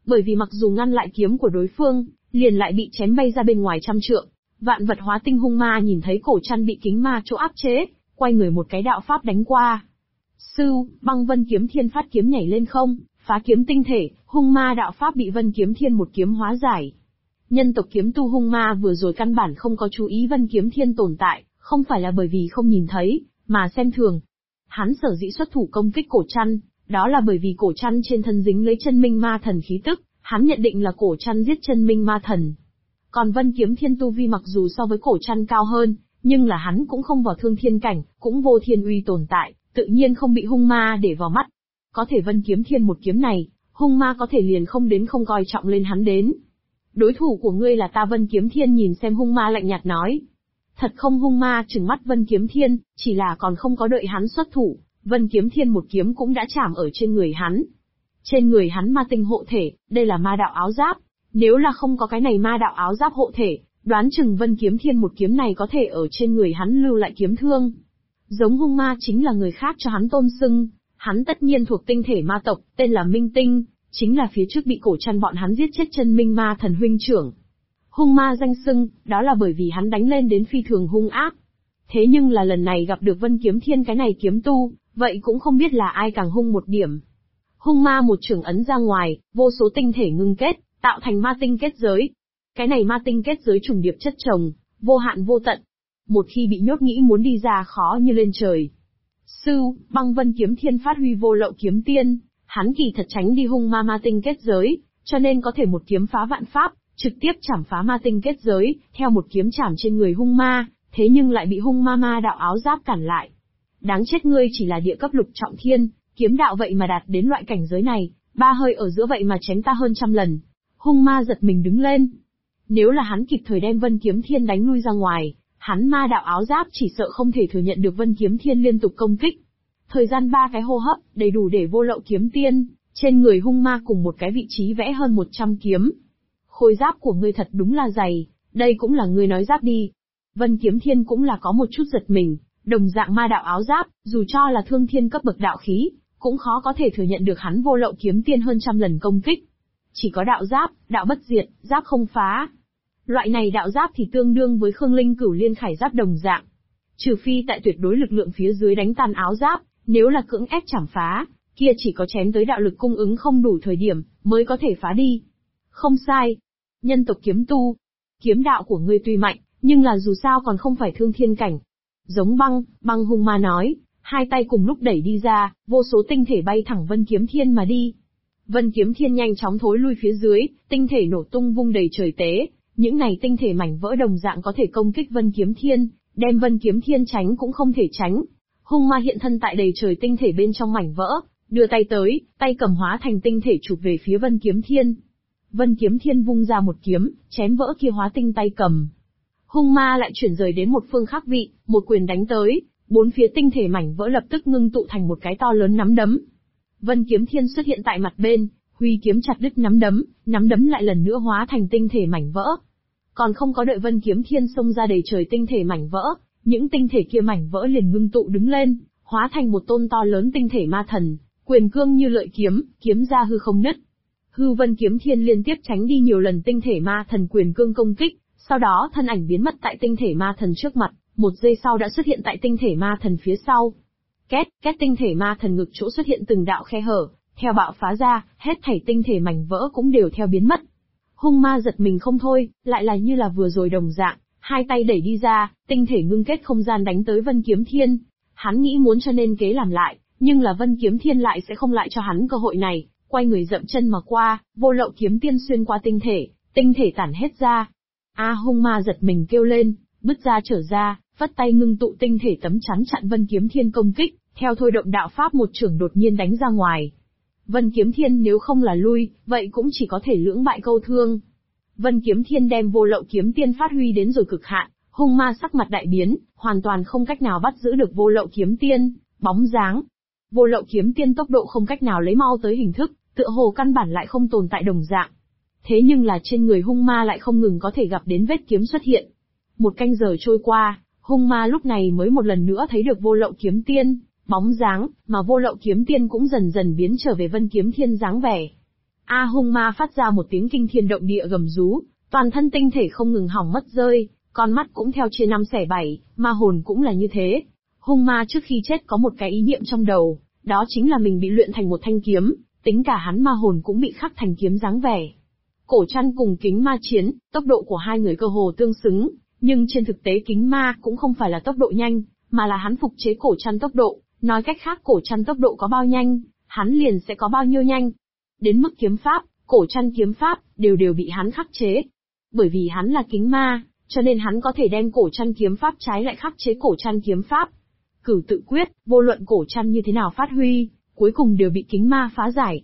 Bởi vì mặc dù ngăn lại kiếm của đối phương, liền lại bị chém bay ra bên ngoài trăm trượng. Vạn vật hóa tinh hung ma nhìn thấy cổ trăn bị kính ma chỗ áp chế, quay người một cái đạo pháp đánh qua. Sưu, băng vân kiếm thiên phát kiếm nhảy lên không, phá kiếm tinh thể, hung ma đạo pháp bị vân kiếm thiên một kiếm hóa giải. Nhân tộc kiếm tu hung ma vừa rồi căn bản không có chú ý vân kiếm thiên tồn tại, không phải là bởi vì không nhìn thấy, mà xem thường. Hắn sở dĩ xuất thủ công kích cổ trăn, đó là bởi vì cổ trăn trên thân dính lấy chân minh ma thần khí tức, hắn nhận định là cổ trăn giết chân minh ma thần. Còn vân kiếm thiên tu vi mặc dù so với cổ trăn cao hơn, nhưng là hắn cũng không vào thương thiên cảnh, cũng vô thiên uy tồn tại, tự nhiên không bị hung ma để vào mắt. Có thể vân kiếm thiên một kiếm này, hung ma có thể liền không đến không coi trọng lên hắn đến. Đối thủ của ngươi là ta vân kiếm thiên nhìn xem hung ma lạnh nhạt nói. Thật không hung ma trừng mắt vân kiếm thiên, chỉ là còn không có đợi hắn xuất thủ, vân kiếm thiên một kiếm cũng đã chạm ở trên người hắn. Trên người hắn ma tinh hộ thể, đây là ma đạo áo giáp. Nếu là không có cái này ma đạo áo giáp hộ thể, đoán chừng vân kiếm thiên một kiếm này có thể ở trên người hắn lưu lại kiếm thương. Giống hung ma chính là người khác cho hắn tôn xưng, hắn tất nhiên thuộc tinh thể ma tộc, tên là Minh Tinh, chính là phía trước bị cổ trăn bọn hắn giết chết chân minh ma thần huynh trưởng. Hung ma danh xưng, đó là bởi vì hắn đánh lên đến phi thường hung ác. Thế nhưng là lần này gặp được vân kiếm thiên cái này kiếm tu, vậy cũng không biết là ai càng hung một điểm. Hung ma một trường ấn ra ngoài, vô số tinh thể ngưng kết, tạo thành ma tinh kết giới. Cái này ma tinh kết giới trùng điệp chất chồng, vô hạn vô tận. Một khi bị nhốt nghĩ muốn đi ra khó như lên trời. Sưu, băng vân kiếm thiên phát huy vô lậu kiếm tiên, hắn kỳ thật tránh đi hung ma ma tinh kết giới, cho nên có thể một kiếm phá vạn pháp, trực tiếp chảm phá ma tinh kết giới, theo một kiếm chảm trên người hung ma, thế nhưng lại bị hung ma ma đạo áo giáp cản lại. Đáng chết ngươi chỉ là địa cấp lục trọng thiên, kiếm đạo vậy mà đạt đến loại cảnh giới này, ba hơi ở giữa vậy mà chém ta hơn 100 lần. Hung ma giật mình đứng lên. Nếu là hắn kịp thời đem vân kiếm thiên đánh lui ra ngoài, hắn ma đạo áo giáp chỉ sợ không thể thừa nhận được vân kiếm thiên liên tục công kích. Thời gian 3 cái hô hấp, đầy đủ để vô lậu kiếm tiên, trên người hung ma cùng một cái vị trí vẽ hơn 100 kiếm. Khôi giáp của ngươi thật đúng là dày, đây cũng là ngươi nói giáp đi. Vân kiếm thiên cũng là có một chút giật mình, đồng dạng ma đạo áo giáp, dù cho là thương thiên cấp bậc đạo khí, cũng khó có thể thừa nhận được hắn vô lậu kiếm tiên hơn 100 lần công kích. Chỉ có đạo giáp, đạo bất diệt, giáp không phá. Loại này đạo giáp thì tương đương với Khương Linh Cửu Liên Khải giáp đồng dạng. Trừ phi tại tuyệt đối lực lượng phía dưới đánh tan áo giáp, nếu là cưỡng ép chảm phá, kia chỉ có chém tới đạo lực cung ứng không đủ thời điểm, mới có thể phá đi. Không sai. Nhân tộc kiếm tu. Kiếm đạo của ngươi tuy mạnh, nhưng là dù sao còn không phải thương thiên cảnh. Giống băng hung ma nói, hai tay cùng lúc đẩy đi ra, vô số tinh thể bay thẳng vân kiếm thiên mà đi. Vân kiếm thiên nhanh chóng thối lui phía dưới, tinh thể nổ tung vung đầy trời tế. Những này tinh thể mảnh vỡ đồng dạng có thể công kích vân kiếm thiên, đem vân kiếm thiên tránh cũng không thể tránh. Hung ma hiện thân tại đầy trời tinh thể bên trong mảnh vỡ, đưa tay tới, tay cầm hóa thành tinh thể chụp về phía vân kiếm thiên. Vân kiếm thiên vung ra một kiếm, chém vỡ kia hóa tinh tay cầm. Hung ma lại chuyển rời đến một phương khác vị, một quyền đánh tới, bốn phía tinh thể mảnh vỡ lập tức ngưng tụ thành một cái to lớn nắm đấm. Vân kiếm thiên xuất hiện tại mặt bên, huy kiếm chặt đứt nắm đấm lại lần nữa hóa thành tinh thể mảnh vỡ. Còn không có đợi vân kiếm thiên xông ra đầy trời tinh thể mảnh vỡ, những tinh thể kia mảnh vỡ liền ngưng tụ đứng lên, hóa thành một tôn to lớn tinh thể ma thần, quyền cương như lợi kiếm, kiếm ra hư không nứt. Hư vân kiếm thiên liên tiếp tránh đi nhiều lần tinh thể ma thần quyền cương công kích, sau đó thân ảnh biến mất tại tinh thể ma thần trước mặt, một giây sau đã xuất hiện tại tinh thể ma thần phía sau. Két tinh thể ma thần ngực chỗ xuất hiện từng đạo khe hở, theo bạo phá ra, hết thảy tinh thể mảnh vỡ cũng đều theo biến mất. Hung ma giật mình không thôi, lại là như là vừa rồi đồng dạng, hai tay đẩy đi ra, tinh thể ngưng kết không gian đánh tới Vân Kiếm Thiên. Hắn nghĩ muốn cho nên kế làm lại, nhưng là Vân Kiếm Thiên lại sẽ không lại cho hắn cơ hội này, quay người dậm chân mà qua, vô lậu kiếm tiên xuyên qua tinh thể tản hết ra. Hung ma giật mình kêu lên, bứt ra trở ra, vắt tay ngưng tụ tinh thể tấm chắn chặn Vân Kiếm Thiên công kích, theo thôi động đạo pháp một chưởng đột nhiên đánh ra ngoài. Vân Kiếm Thiên nếu không là lui, vậy cũng chỉ có thể lưỡng bại câu thương. Vân Kiếm Thiên đem vô lậu kiếm tiên phát huy đến rồi cực hạn, hung ma sắc mặt đại biến, hoàn toàn không cách nào bắt giữ được vô lậu kiếm tiên, bóng dáng. Vô lậu kiếm tiên tốc độ không cách nào lấy mau tới hình thức, tựa hồ căn bản lại không tồn tại đồng dạng. Thế nhưng là trên người hung ma lại không ngừng có thể gặp đến vết kiếm xuất hiện. Một canh giờ trôi qua, hung ma lúc này mới một lần nữa thấy được vô lậu kiếm tiên, bóng dáng, mà vô lậu kiếm tiên cũng dần dần biến trở về Vân Kiếm Thiên dáng vẻ. A hung ma phát ra một tiếng kinh thiên động địa gầm rú, toàn thân tinh thể không ngừng hỏng mất rơi, con mắt cũng theo chia năm xẻ bảy, ma hồn cũng là như thế. Hung ma trước khi chết có một cái ý niệm trong đầu, đó chính là mình bị luyện thành một thanh kiếm, tính cả hắn ma hồn cũng bị khắc thành kiếm dáng vẻ. Cổ Trăn cùng Kính Ma chiến, tốc độ của hai người cơ hồ tương xứng, nhưng trên thực tế Kính Ma cũng không phải là tốc độ nhanh, mà là hắn phục chế Cổ Trăn tốc độ, nói cách khác Cổ Trăn tốc độ có bao nhanh, hắn liền sẽ có bao nhiêu nhanh. Đến mức kiếm pháp, Cổ Trăn kiếm pháp, đều bị hắn khắc chế. Bởi vì hắn là Kính Ma, cho nên hắn có thể đem Cổ Trăn kiếm pháp trái lại khắc chế Cổ Trăn kiếm pháp. Cửu tự quyết, vô luận Cổ Trăn như thế nào phát huy, cuối cùng đều bị Kính Ma phá giải.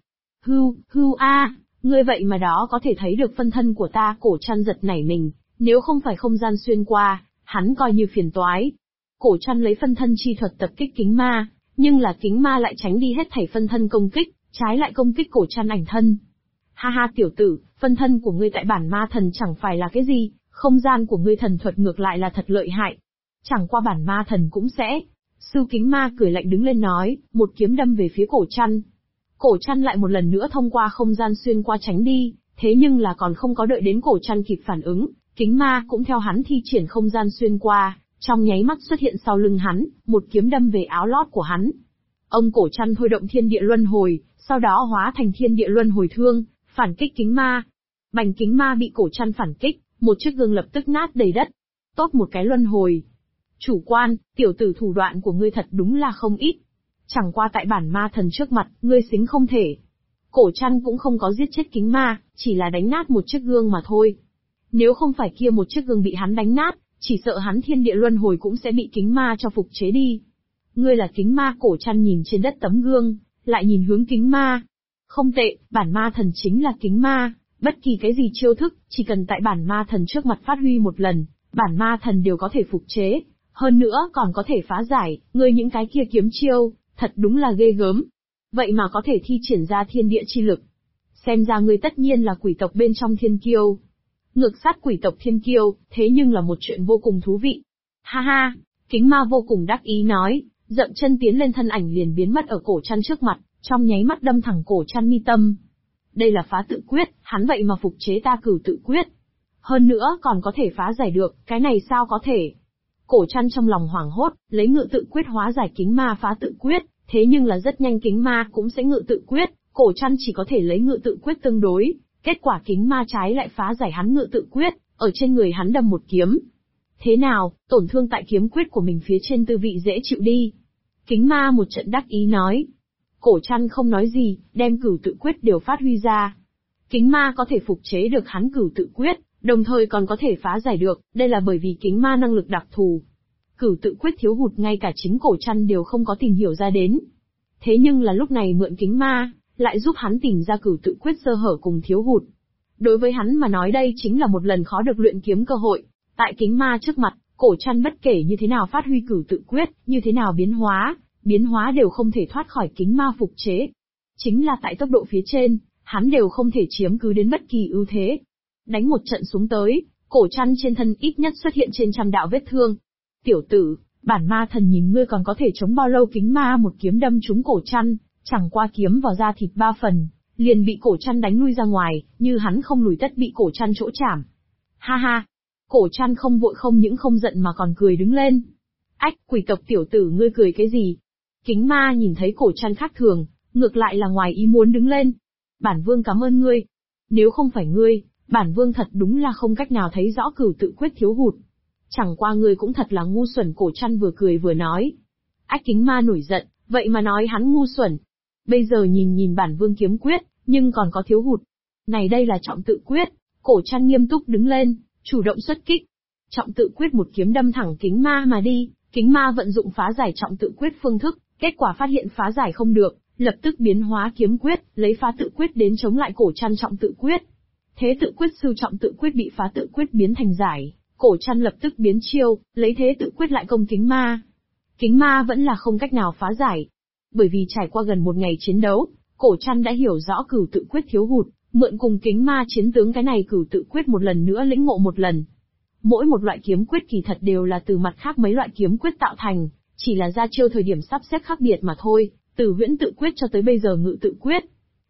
Hưu a, ngươi vậy mà đó có thể thấy được phân thân của ta. Cổ Trăn giật nảy mình, nếu không phải không gian xuyên qua, hắn coi như phiền toái. Cổ Trăn lấy phân thân chi thuật tập kích Kính Ma, nhưng là Kính Ma lại tránh đi hết thảy phân thân công kích, trái lại công kích Cổ Trăn ảnh thân. Ha ha tiểu tử, phân thân của ngươi tại bản ma thần chẳng phải là cái gì, không gian của ngươi thần thuật ngược lại là thật lợi hại. Chẳng qua bản ma thần cũng sẽ. Sư Kính Ma cười lạnh đứng lên nói, một kiếm đâm về phía Cổ Trăn. Cổ Trăn lại một lần nữa thông qua không gian xuyên qua tránh đi, thế nhưng là còn không có đợi đến Cổ Trăn kịp phản ứng, Kính Ma cũng theo hắn thi triển không gian xuyên qua, trong nháy mắt xuất hiện sau lưng hắn, một kiếm đâm về áo lót của hắn. Ông Cổ Trăn thôi động thiên địa luân hồi, sau đó hóa thành thiên địa luân hồi thương, phản kích Kính Ma. Bành Kính Ma bị Cổ Trăn phản kích, một chiếc gương lập tức nát đầy đất. Tốt một cái luân hồi. Chủ quan, tiểu tử thủ đoạn của ngươi thật đúng là không ít. Chẳng qua tại bản ma thần trước mặt, ngươi xính không thể. Cổ Trăn cũng không có giết chết Kính Ma, chỉ là đánh nát một chiếc gương mà thôi. Nếu không phải kia một chiếc gương bị hắn đánh nát, chỉ sợ hắn thiên địa luân hồi cũng sẽ bị Kính Ma cho phục chế đi. Ngươi là Kính Ma. Cổ Trăn nhìn trên đất tấm gương, lại nhìn hướng Kính Ma. Không tệ, bản ma thần chính là Kính Ma, bất kỳ cái gì chiêu thức, chỉ cần tại bản ma thần trước mặt phát huy một lần, bản ma thần đều có thể phục chế, hơn nữa còn có thể phá giải. Ngươi những cái kia kiếm chiêu, thật đúng là ghê gớm. Vậy mà có thể thi triển ra thiên địa chi lực. Xem ra ngươi tất nhiên là quỷ tộc bên trong thiên kiêu. Ngược sát quỷ tộc thiên kiêu, thế nhưng là một chuyện vô cùng thú vị. Ha ha, Kính Ma vô cùng đắc ý nói, dậm chân tiến lên, thân ảnh liền biến mất ở Cổ Trăn trước mặt, trong nháy mắt đâm thẳng Cổ Trăn mi tâm. Đây là phá tự quyết, hắn vậy mà phục chế ta cửu tự quyết. Hơn nữa còn có thể phá giải được, cái này sao có thể? Cổ Trăn trong lòng hoảng hốt, lấy ngự tự quyết hóa giải Kính Ma phá tự quyết, thế nhưng là rất nhanh Kính Ma cũng sẽ ngự tự quyết, Cổ Trăn chỉ có thể lấy ngự tự quyết tương đối, kết quả Kính Ma trái lại phá giải hắn ngự tự quyết, ở trên người hắn đâm một kiếm. Thế nào, tổn thương tại kiếm quyết của mình phía trên tư vị dễ chịu đi. Kính Ma một trận đắc ý nói. Cổ Trăn không nói gì, đem cửu tự quyết đều phát huy ra. Kính Ma có thể phục chế được hắn cửu tự quyết, đồng thời còn có thể phá giải được, đây là bởi vì Kính Ma năng lực đặc thù. Cửu tự quyết thiếu hụt ngay cả chính Cổ Trăn đều không có tìm hiểu ra đến. Thế nhưng là lúc này mượn Kính Ma, lại giúp hắn tìm ra cửu tự quyết sơ hở cùng thiếu hụt. Đối với hắn mà nói đây chính là một lần khó được luyện kiếm cơ hội. Tại Kính Ma trước mặt, Cổ Trăn bất kể như thế nào phát huy cửu tự quyết, như thế nào biến hóa đều không thể thoát khỏi Kính Ma phục chế. Chính là tại tốc độ phía trên, hắn đều không thể chiếm cứ đến bất kỳ ưu thế. Đánh một trận xuống tới, Cổ Trăn trên thân ít nhất xuất hiện trên 100 đạo vết thương. Tiểu tử, bản ma thần nhìn ngươi còn có thể chống bao lâu? Kính Ma một kiếm đâm trúng Cổ Trăn, chẳng qua kiếm vào da thịt 3 phần, liền bị Cổ Trăn đánh lui ra ngoài, như hắn không lùi tất bị Cổ Trăn chỗ chảm. Ha ha! Cổ Trăn không vội không những không giận mà còn cười đứng lên. Ách, quỷ tộc tiểu tử ngươi cười cái gì? Kính Ma nhìn thấy Cổ Trăn khác thường, ngược lại là ngoài ý muốn đứng lên. Bản vương cảm ơn ngươi. Nếu không phải ngươi, bản vương thật đúng là không cách nào thấy rõ cửu tự quyết thiếu hụt. Chẳng qua ngươi cũng thật là ngu xuẩn. Cổ Trăn vừa cười vừa nói. Ách, Kính Ma nổi giận, vậy mà nói hắn ngu xuẩn. Bây giờ nhìn bản vương kiếm quyết, nhưng còn có thiếu hụt. Này đây là trọng tự quyết. Cổ Trăn nghiêm túc đứng lên, chủ động xuất kích. Trọng tự quyết một kiếm đâm thẳng Kính Ma mà đi. Kính Ma vận dụng phá giải trọng tự quyết phương thức, kết quả phát hiện phá giải không được, lập tức biến hóa kiếm quyết, lấy phá tự quyết đến chống lại Cổ Trăn trọng tự quyết. Thế tự quyết sư trọng tự quyết bị phá tự quyết biến thành giải, Cổ Trăn lập tức biến chiêu, lấy thế tự quyết lại công Kính Ma. Kính Ma vẫn là không cách nào phá giải. Bởi vì trải qua gần một ngày chiến đấu, Cổ Trăn đã hiểu rõ cửu tự quyết thiếu hụt, mượn cùng Kính Ma chiến tướng cái này cửu tự quyết một lần nữa lĩnh ngộ một lần. Mỗi một loại kiếm quyết kỳ thật đều là từ mặt khác mấy loại kiếm quyết tạo thành, chỉ là ra chiêu thời điểm sắp xếp khác biệt mà thôi, từ huyễn tự quyết cho tới bây giờ ngự tự quyết.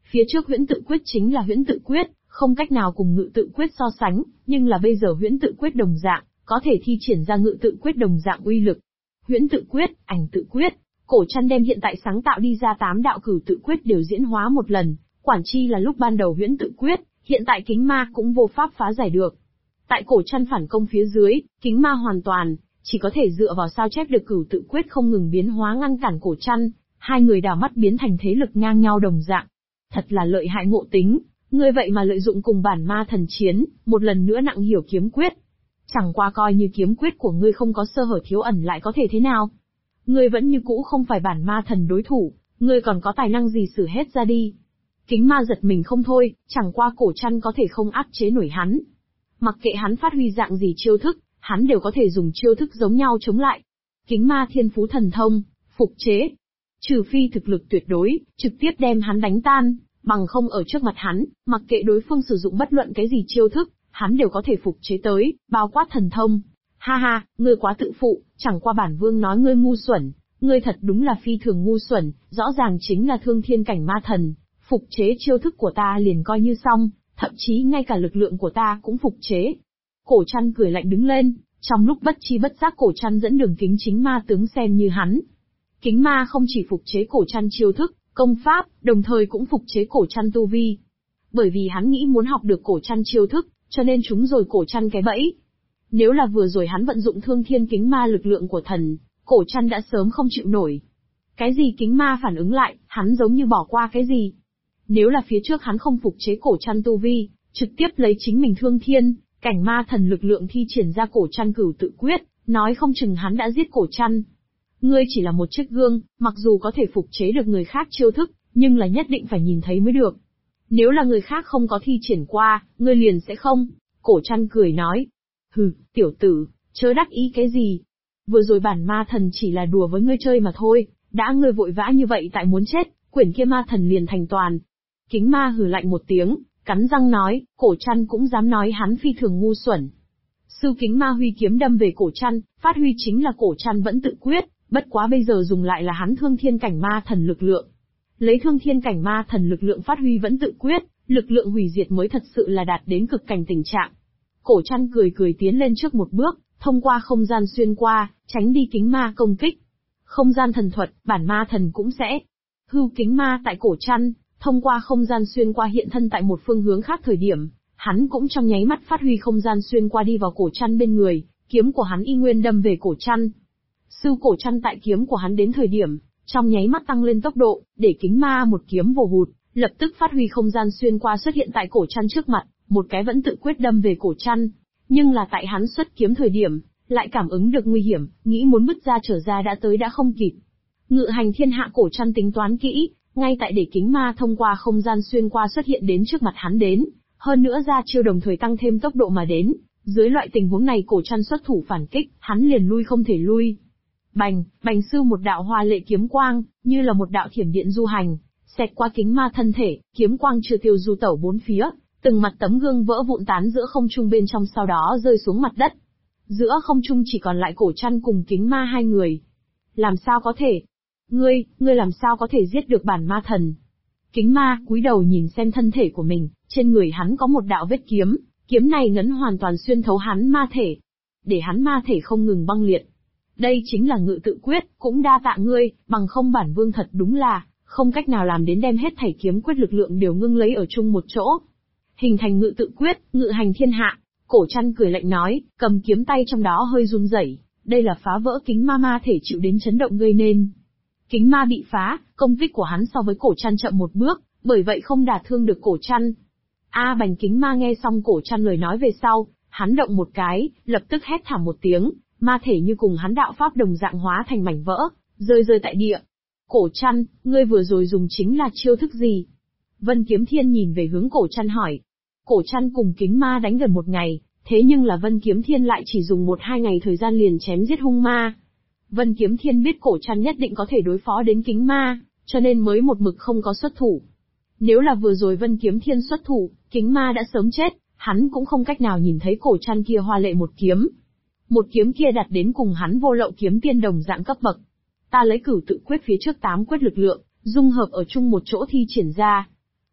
Phía trước huyễn tự quyết chính là huyễn tự quyết, không cách nào cùng ngự tự quyết so sánh, nhưng là bây giờ huyễn tự quyết đồng dạng, có thể thi triển ra ngự tự quyết đồng dạng uy lực. Huyễn tự quyết, ảnh tự quyết, Cổ Trăn đem hiện tại sáng tạo đi ra 8 đạo cửu tự quyết đều diễn hóa một lần, quản chi là lúc ban đầu huyễn tự quyết, hiện tại kính ma cũng vô pháp phá giải được. Tại Cổ Trăn phản công phía dưới, kính ma hoàn toàn, chỉ có thể dựa vào sao chép được cửu tự quyết không ngừng biến hóa ngăn cản Cổ Trăn, hai người đảo mắt biến thành thế lực ngang nhau đồng dạng. Thật là lợi hại ngộ tính, ngươi vậy mà lợi dụng cùng bản ma thần chiến, một lần nữa nặng hiểu kiếm quyết. Chẳng qua coi như kiếm quyết của ngươi không có sơ hở thiếu ẩn lại có thể thế nào? Ngươi vẫn như cũ không phải bản ma thần đối thủ, ngươi còn có tài năng gì sử hết ra đi. Kính ma giật mình không thôi, chẳng qua Cổ Trăn có thể không áp chế nổi hắn. Mặc kệ hắn phát huy dạng gì chiêu thức, hắn đều có thể dùng chiêu thức giống nhau chống lại. Kính ma thiên phú thần thông, phục chế. Trừ phi thực lực tuyệt đối, trực tiếp đem hắn đánh tan, bằng không ở trước mặt hắn, mặc kệ đối phương sử dụng bất luận cái gì chiêu thức, hắn đều có thể phục chế tới, bao quát thần thông. Ha ha, ngươi quá tự phụ, chẳng qua bản vương nói ngươi ngu xuẩn, ngươi thật đúng là phi thường ngu xuẩn, rõ ràng chính là thương thiên cảnh ma thần, phục chế chiêu thức của ta liền coi như xong, thậm chí ngay cả lực lượng của ta cũng phục chế. Cổ Trăn cười lạnh đứng lên, trong lúc bất chi bất giác Cổ Trăn dẫn đường kính chính ma tướng xem như hắn. Kính ma không chỉ phục chế Cổ Trăn chiêu thức, công pháp, đồng thời cũng phục chế Cổ Trăn tu vi. Bởi vì hắn nghĩ muốn học được Cổ Trăn chiêu thức, cho nên chúng rồi Cổ Trăn cái bẫy. Nếu là vừa rồi hắn vận dụng thương thiên kính ma lực lượng của thần, Cổ Trăn đã sớm không chịu nổi. Cái gì kính ma phản ứng lại, hắn giống như bỏ qua cái gì. Nếu là phía trước hắn không phục chế Cổ Trăn tu vi, trực tiếp lấy chính mình thương thiên, cảnh ma thần lực lượng thi triển ra Cổ Trăn cửu tự quyết, nói không chừng hắn đã giết Cổ Trăn. Ngươi chỉ là một chiếc gương, mặc dù có thể phục chế được người khác chiêu thức, nhưng là nhất định phải nhìn thấy mới được. Nếu là người khác không có thi triển qua, ngươi liền sẽ không. Cổ Trăn cười nói. Hừ, tiểu tử, chớ đắc ý cái gì. Vừa rồi bản ma thần chỉ là đùa với ngươi chơi mà thôi, đã ngươi vội vã như vậy tại muốn chết, quyển kia ma thần liền thành toàn. Kính ma hừ lạnh một tiếng, cắn răng nói, Cổ Trăn cũng dám nói hắn phi thường ngu xuẩn. Sư kính ma huy kiếm đâm về Cổ Trăn, phát huy chính là Cổ Trăn vẫn tự quyết, bất quá bây giờ dùng lại là hắn thương thiên cảnh ma thần lực lượng. Lấy thương thiên cảnh ma thần lực lượng phát huy vẫn tự quyết, lực lượng hủy diệt mới thật sự là đạt đến cực cảnh tình trạng. Cổ Trăn cười cười tiến lên trước một bước, thông qua không gian xuyên qua, tránh đi kính ma công kích. Không gian thần thuật, bản ma thần cũng sẽ. Hưu kính ma tại Cổ Trăn, thông qua không gian xuyên qua hiện thân tại một phương hướng khác thời điểm, hắn cũng trong nháy mắt phát huy không gian xuyên qua đi vào Cổ Trăn bên người, kiếm của hắn y nguyên đâm về Cổ Trăn. Sư Cổ Trăn tại kiếm của hắn đến thời điểm, trong nháy mắt tăng lên tốc độ, để kính ma một kiếm vồ hụt, lập tức phát huy không gian xuyên qua xuất hiện tại Cổ Trăn trước mặt, một cái vẫn tự quyết đâm về Cổ Trăn. Nhưng là tại hắn xuất kiếm thời điểm, lại cảm ứng được nguy hiểm, nghĩ muốn bứt ra trở ra đã tới đã không kịp. Ngự hành thiên hạ Cổ Trăn tính toán kỹ, ngay tại để kính ma thông qua không gian xuyên qua xuất hiện đến trước mặt hắn đến, hơn nữa ra chiêu đồng thời tăng thêm tốc độ mà đến, dưới loại tình huống này Cổ Trăn xuất thủ phản kích, hắn liền lui không thể lui. Bành, bành sư một đạo hoa lệ kiếm quang, như là một đạo thiểm điện du hành, xẹt qua kính ma thân thể, kiếm quang chưa tiêu du tẩu bốn phía, từng mặt tấm gương vỡ vụn tán giữa không trung bên trong sau đó rơi xuống mặt đất. Giữa không trung chỉ còn lại Cổ Trăn cùng kính ma hai người. Làm sao có thể? Ngươi làm sao có thể giết được bản ma thần? Kính ma cúi đầu nhìn xem thân thể của mình, trên người hắn có một đạo vết kiếm, kiếm này ngấn hoàn toàn xuyên thấu hắn ma thể, để hắn ma thể không ngừng băng liệt. Đây chính là ngự tự quyết, cũng đa tạ ngươi, bằng không bản vương thật đúng là, không cách nào làm đến đem hết thảy kiếm quyết lực lượng đều ngưng lấy ở chung một chỗ. Hình thành ngự tự quyết, ngự hành thiên hạ, Cổ Trăn cười lạnh nói, cầm kiếm tay trong đó hơi run rẩy, đây là phá vỡ kính ma thể chịu đến chấn động gây nên. Kính ma bị phá, công kích của hắn so với Cổ Trăn chậm một bước, bởi vậy không đả thương được Cổ Trăn. Bành kính ma nghe xong Cổ Trăn lời nói về sau, hắn động một cái, lập tức hét thảm một tiếng, ma thể như cùng hắn đạo pháp đồng dạng hóa thành mảnh vỡ, rơi tại địa. Cổ Trăn, ngươi vừa rồi dùng chính là chiêu thức gì? Vân Kiếm Thiên nhìn về hướng Cổ Trăn hỏi. Cổ Trăn cùng kính ma đánh gần một ngày, thế nhưng là Vân Kiếm Thiên lại chỉ dùng 1-2 ngày thời gian liền chém giết hung ma. Vân Kiếm Thiên biết Cổ Trăn nhất định có thể đối phó đến kính ma, cho nên mới một mực không có xuất thủ. Nếu là vừa rồi Vân Kiếm Thiên xuất thủ, kính ma đã sớm chết, hắn cũng không cách nào nhìn thấy Cổ Trăn kia hoa lệ một kiếm. Một kiếm kia đặt đến cùng hắn vô lậu kiếm tiên đồng dạng cấp bậc. Ta lấy cửu tự quyết phía trước 8 quyết lực lượng, dung hợp ở chung một chỗ thi triển ra.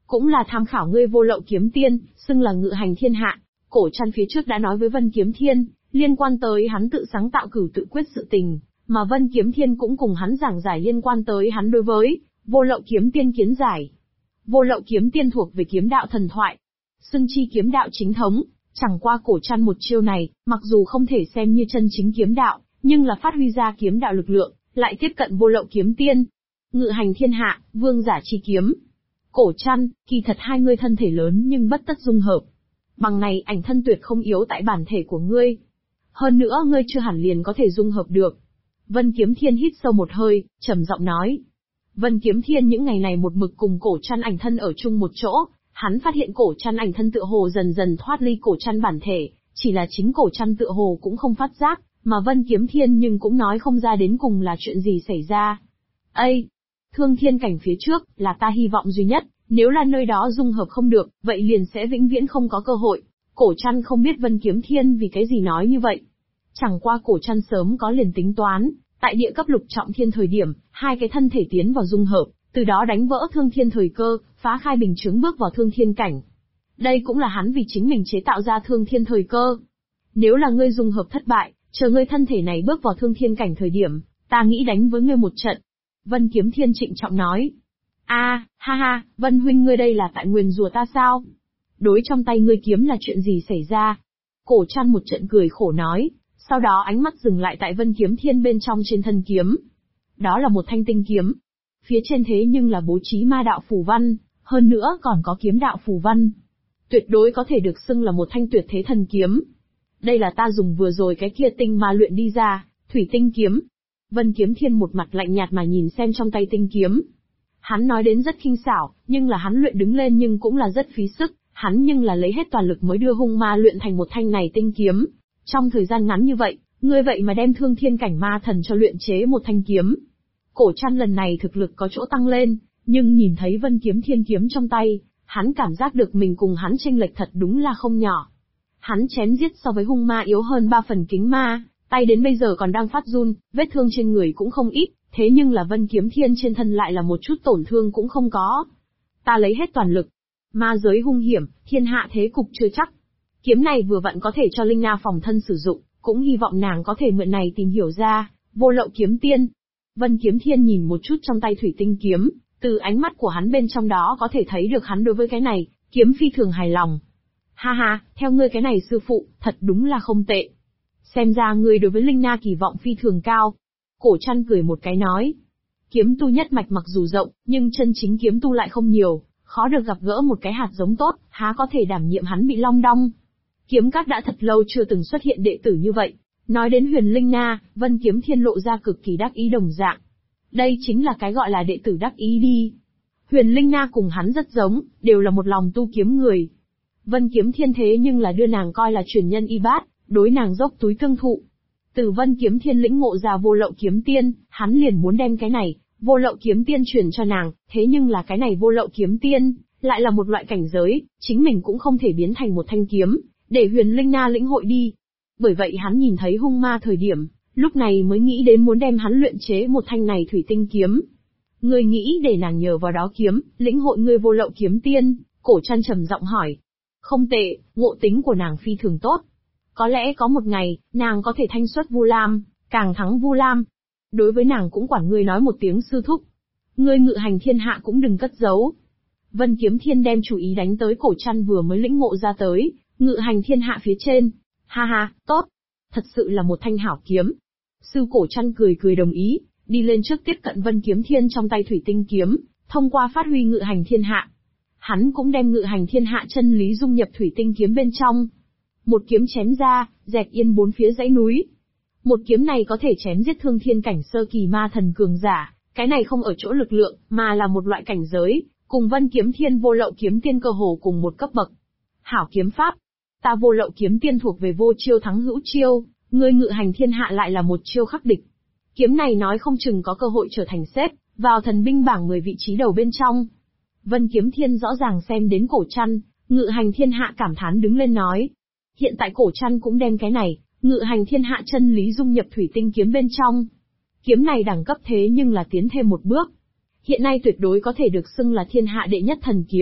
cũng là tham khảo ngươi Vô Lậu Kiếm Tiên, xưng là ngự hành thiên hạ. Cổ Trăn phía trước đã nói với Vân Kiếm Thiên, liên quan tới hắn tự sáng tạo cửu tự quyết sự tình, mà Vân Kiếm Thiên cũng cùng hắn giảng giải liên quan tới hắn đối với Vô Lậu Kiếm Tiên kiến giải. Vô Lậu Kiếm Tiên thuộc về kiếm đạo thần thoại, xưng chi kiếm đạo chính thống, chẳng qua Cổ Trăn một chiêu này, mặc dù không thể xem như chân chính kiếm đạo, nhưng là phát huy ra kiếm đạo lực lượng, lại tiếp cận Vô Lậu Kiếm Tiên. Ngự hành thiên hạ, vương giả chi kiếm. Cổ Trăn, kỳ thật hai ngươi thân thể lớn nhưng bất tất dung hợp. Bằng này ảnh thân tuyệt không yếu tại bản thể của ngươi. Hơn nữa ngươi chưa hẳn liền có thể dung hợp được. Vân Kiếm Thiên hít sâu một hơi, trầm giọng nói. Vân Kiếm Thiên những ngày này một mực cùng Cổ Trăn ảnh thân ở chung một chỗ, hắn phát hiện Cổ Trăn ảnh thân tựa hồ dần dần thoát ly Cổ Trăn bản thể, chỉ là chính Cổ Trăn tựa hồ cũng không phát giác, mà Vân Kiếm Thiên nhưng cũng nói không ra đến cùng là chuyện gì xảy ra. Ây! Thương thiên cảnh phía trước, là ta hy vọng duy nhất, nếu là nơi đó dung hợp không được, vậy liền sẽ vĩnh viễn không có cơ hội. Cổ Trăn không biết Vân Kiếm Thiên vì cái gì nói như vậy. Chẳng qua Cổ Trăn sớm có liền tính toán, tại địa cấp lục trọng thiên thời điểm, hai cái thân thể tiến vào dung hợp, từ đó đánh vỡ thương thiên thời cơ, phá khai bình chướng bước vào thương thiên cảnh. Đây cũng là hắn vì chính mình chế tạo ra thương thiên thời cơ. Nếu là ngươi dung hợp thất bại, chờ ngươi thân thể này bước vào thương thiên cảnh thời điểm, ta nghĩ đánh với ngươi một trận. Vân Kiếm Thiên trịnh trọng nói. Ha ha, Vân huynh ngươi đây là tại nguyền rủa ta sao? Đối trong tay ngươi kiếm là chuyện gì xảy ra? Cổ Trăn một trận cười khổ nói, sau đó ánh mắt dừng lại tại Vân Kiếm Thiên bên trong trên thân kiếm. Đó là một thanh tinh kiếm. Phía trên thế nhưng là bố trí ma đạo phù văn, hơn nữa còn có kiếm đạo phù văn. Tuyệt đối có thể được xưng là một thanh tuyệt thế thần kiếm. Đây là ta dùng vừa rồi cái kia tinh ma luyện đi ra, thủy tinh kiếm. Vân Kiếm Thiên một mặt lạnh nhạt mà nhìn xem trong tay tinh kiếm. Hắn nói đến rất khinh xảo, nhưng là hắn luyện đứng lên nhưng cũng là rất phí sức, hắn nhưng là lấy hết toàn lực mới đưa hung ma luyện thành một thanh này tinh kiếm. Trong thời gian ngắn như vậy, ngươi vậy mà đem thương thiên cảnh ma thần cho luyện chế một thanh kiếm. Cổ Trăn lần này thực lực có chỗ tăng lên, nhưng nhìn thấy Vân Kiếm Thiên kiếm trong tay, hắn cảm giác được mình cùng hắn chênh lệch thật đúng là không nhỏ. Hắn chém giết so với hung ma yếu hơn 3 phần kính ma, tay đến bây giờ còn đang phát run, vết thương trên người cũng không ít, thế nhưng là Vân Kiếm Thiên trên thân lại là một chút tổn thương cũng không có. Ta lấy hết toàn lực. Ma giới hung hiểm, thiên hạ thế cục chưa chắc. Kiếm này vừa vặn có thể cho Linh Na phòng thân sử dụng, cũng hy vọng nàng có thể mượn này tìm hiểu ra, Vô Lậu Kiếm Tiên. Vân Kiếm Thiên nhìn một chút trong tay thủy tinh kiếm, từ ánh mắt của hắn bên trong đó có thể thấy được hắn đối với cái này, kiếm phi thường hài lòng. Ha ha, theo ngươi cái này sư phụ, thật đúng là không tệ. Xem ra ngươi đối với Linh Na kỳ vọng phi thường cao. Cổ Trăn cười một cái nói. Kiếm tu nhất mạch mặc dù rộng, nhưng chân chính kiếm tu lại không nhiều, khó được gặp gỡ một cái hạt giống tốt, há có thể đảm nhiệm hắn bị long đong. Kiếm các đã thật lâu chưa từng xuất hiện đệ tử như vậy. Nói đến Huyền Linh Na, Vân Kiếm Thiên lộ ra cực kỳ đắc ý đồng dạng. Đây chính là cái gọi là đệ tử đắc ý đi. Huyền Linh Na cùng hắn rất giống, đều là một lòng tu kiếm người. Vân Kiếm Thiên thế nhưng là đưa nàng coi là truyền nhân y bát, đối nàng dốc túi tương thụ. Từ Vân Kiếm Thiên lĩnh ngộ ra Vô Lậu Kiếm Tiên, hắn liền muốn đem cái này, Vô Lậu Kiếm Tiên truyền cho nàng, thế nhưng là cái này Vô Lậu Kiếm Tiên, lại là một loại cảnh giới, chính mình cũng không thể biến thành một thanh kiếm, để Huyền Linh Na lĩnh hội đi. Bởi vậy hắn nhìn thấy hung ma thời điểm, lúc này mới nghĩ đến muốn đem hắn luyện chế một thanh này thủy tinh kiếm. Ngươi nghĩ để nàng nhờ vào đó kiếm, lĩnh hội ngươi Vô Lậu Kiếm Tiên, Cổ Trăn trầm giọng hỏi. Không tệ, ngộ tính của nàng phi thường tốt. Có lẽ có một ngày, nàng có thể thanh xuất Vu Lam, càng thắng Vu Lam. Đối với nàng cũng quản ngươi nói một tiếng sư thúc. Ngươi ngự hành thiên hạ cũng đừng cất giấu. Vân Kiếm Thiên đem chủ ý đánh tới Cổ Trăn vừa mới lĩnh ngộ ra tới, ngự hành thiên hạ phía trên. Ha ha, tốt. Thật sự là một thanh hảo kiếm. Sư Cổ Trăn cười cười đồng ý, đi lên trước tiếp cận Vân Kiếm Thiên trong tay thủy tinh kiếm, thông qua phát huy ngự hành thiên hạ. Hắn cũng đem ngự hành thiên hạ chân lý dung nhập thủy tinh kiếm bên trong. Một kiếm chém ra, dẹp yên bốn phía dãy núi. Một kiếm này có thể chém giết thương thiên cảnh sơ kỳ ma thần cường giả, cái này không ở chỗ lực lượng, mà là một loại cảnh giới, cùng Vân Kiếm Thiên Vô Lậu Kiếm Tiên cơ hồ cùng một cấp bậc. Hảo kiếm pháp. Ta Vô Lậu Kiếm Tiên thuộc về vô chiêu thắng hữu chiêu, ngươi ngự hành thiên hạ lại là một chiêu khắc địch. Kiếm này nói không chừng có cơ hội trở thành xếp vào thần binh bảng 10 vị trí đầu bên trong. Vân Kiếm Thiên rõ ràng xem đến Cổ Trăn, ngự hành thiên hạ cảm thán đứng lên nói. Hiện tại Cổ Trăn cũng đem cái này, ngự hành thiên hạ chân lý dung nhập thủy tinh kiếm bên trong. Kiếm này đẳng cấp thế nhưng là tiến thêm một bước. Hiện nay tuyệt đối có thể được xưng là thiên hạ đệ nhất thần kiếm,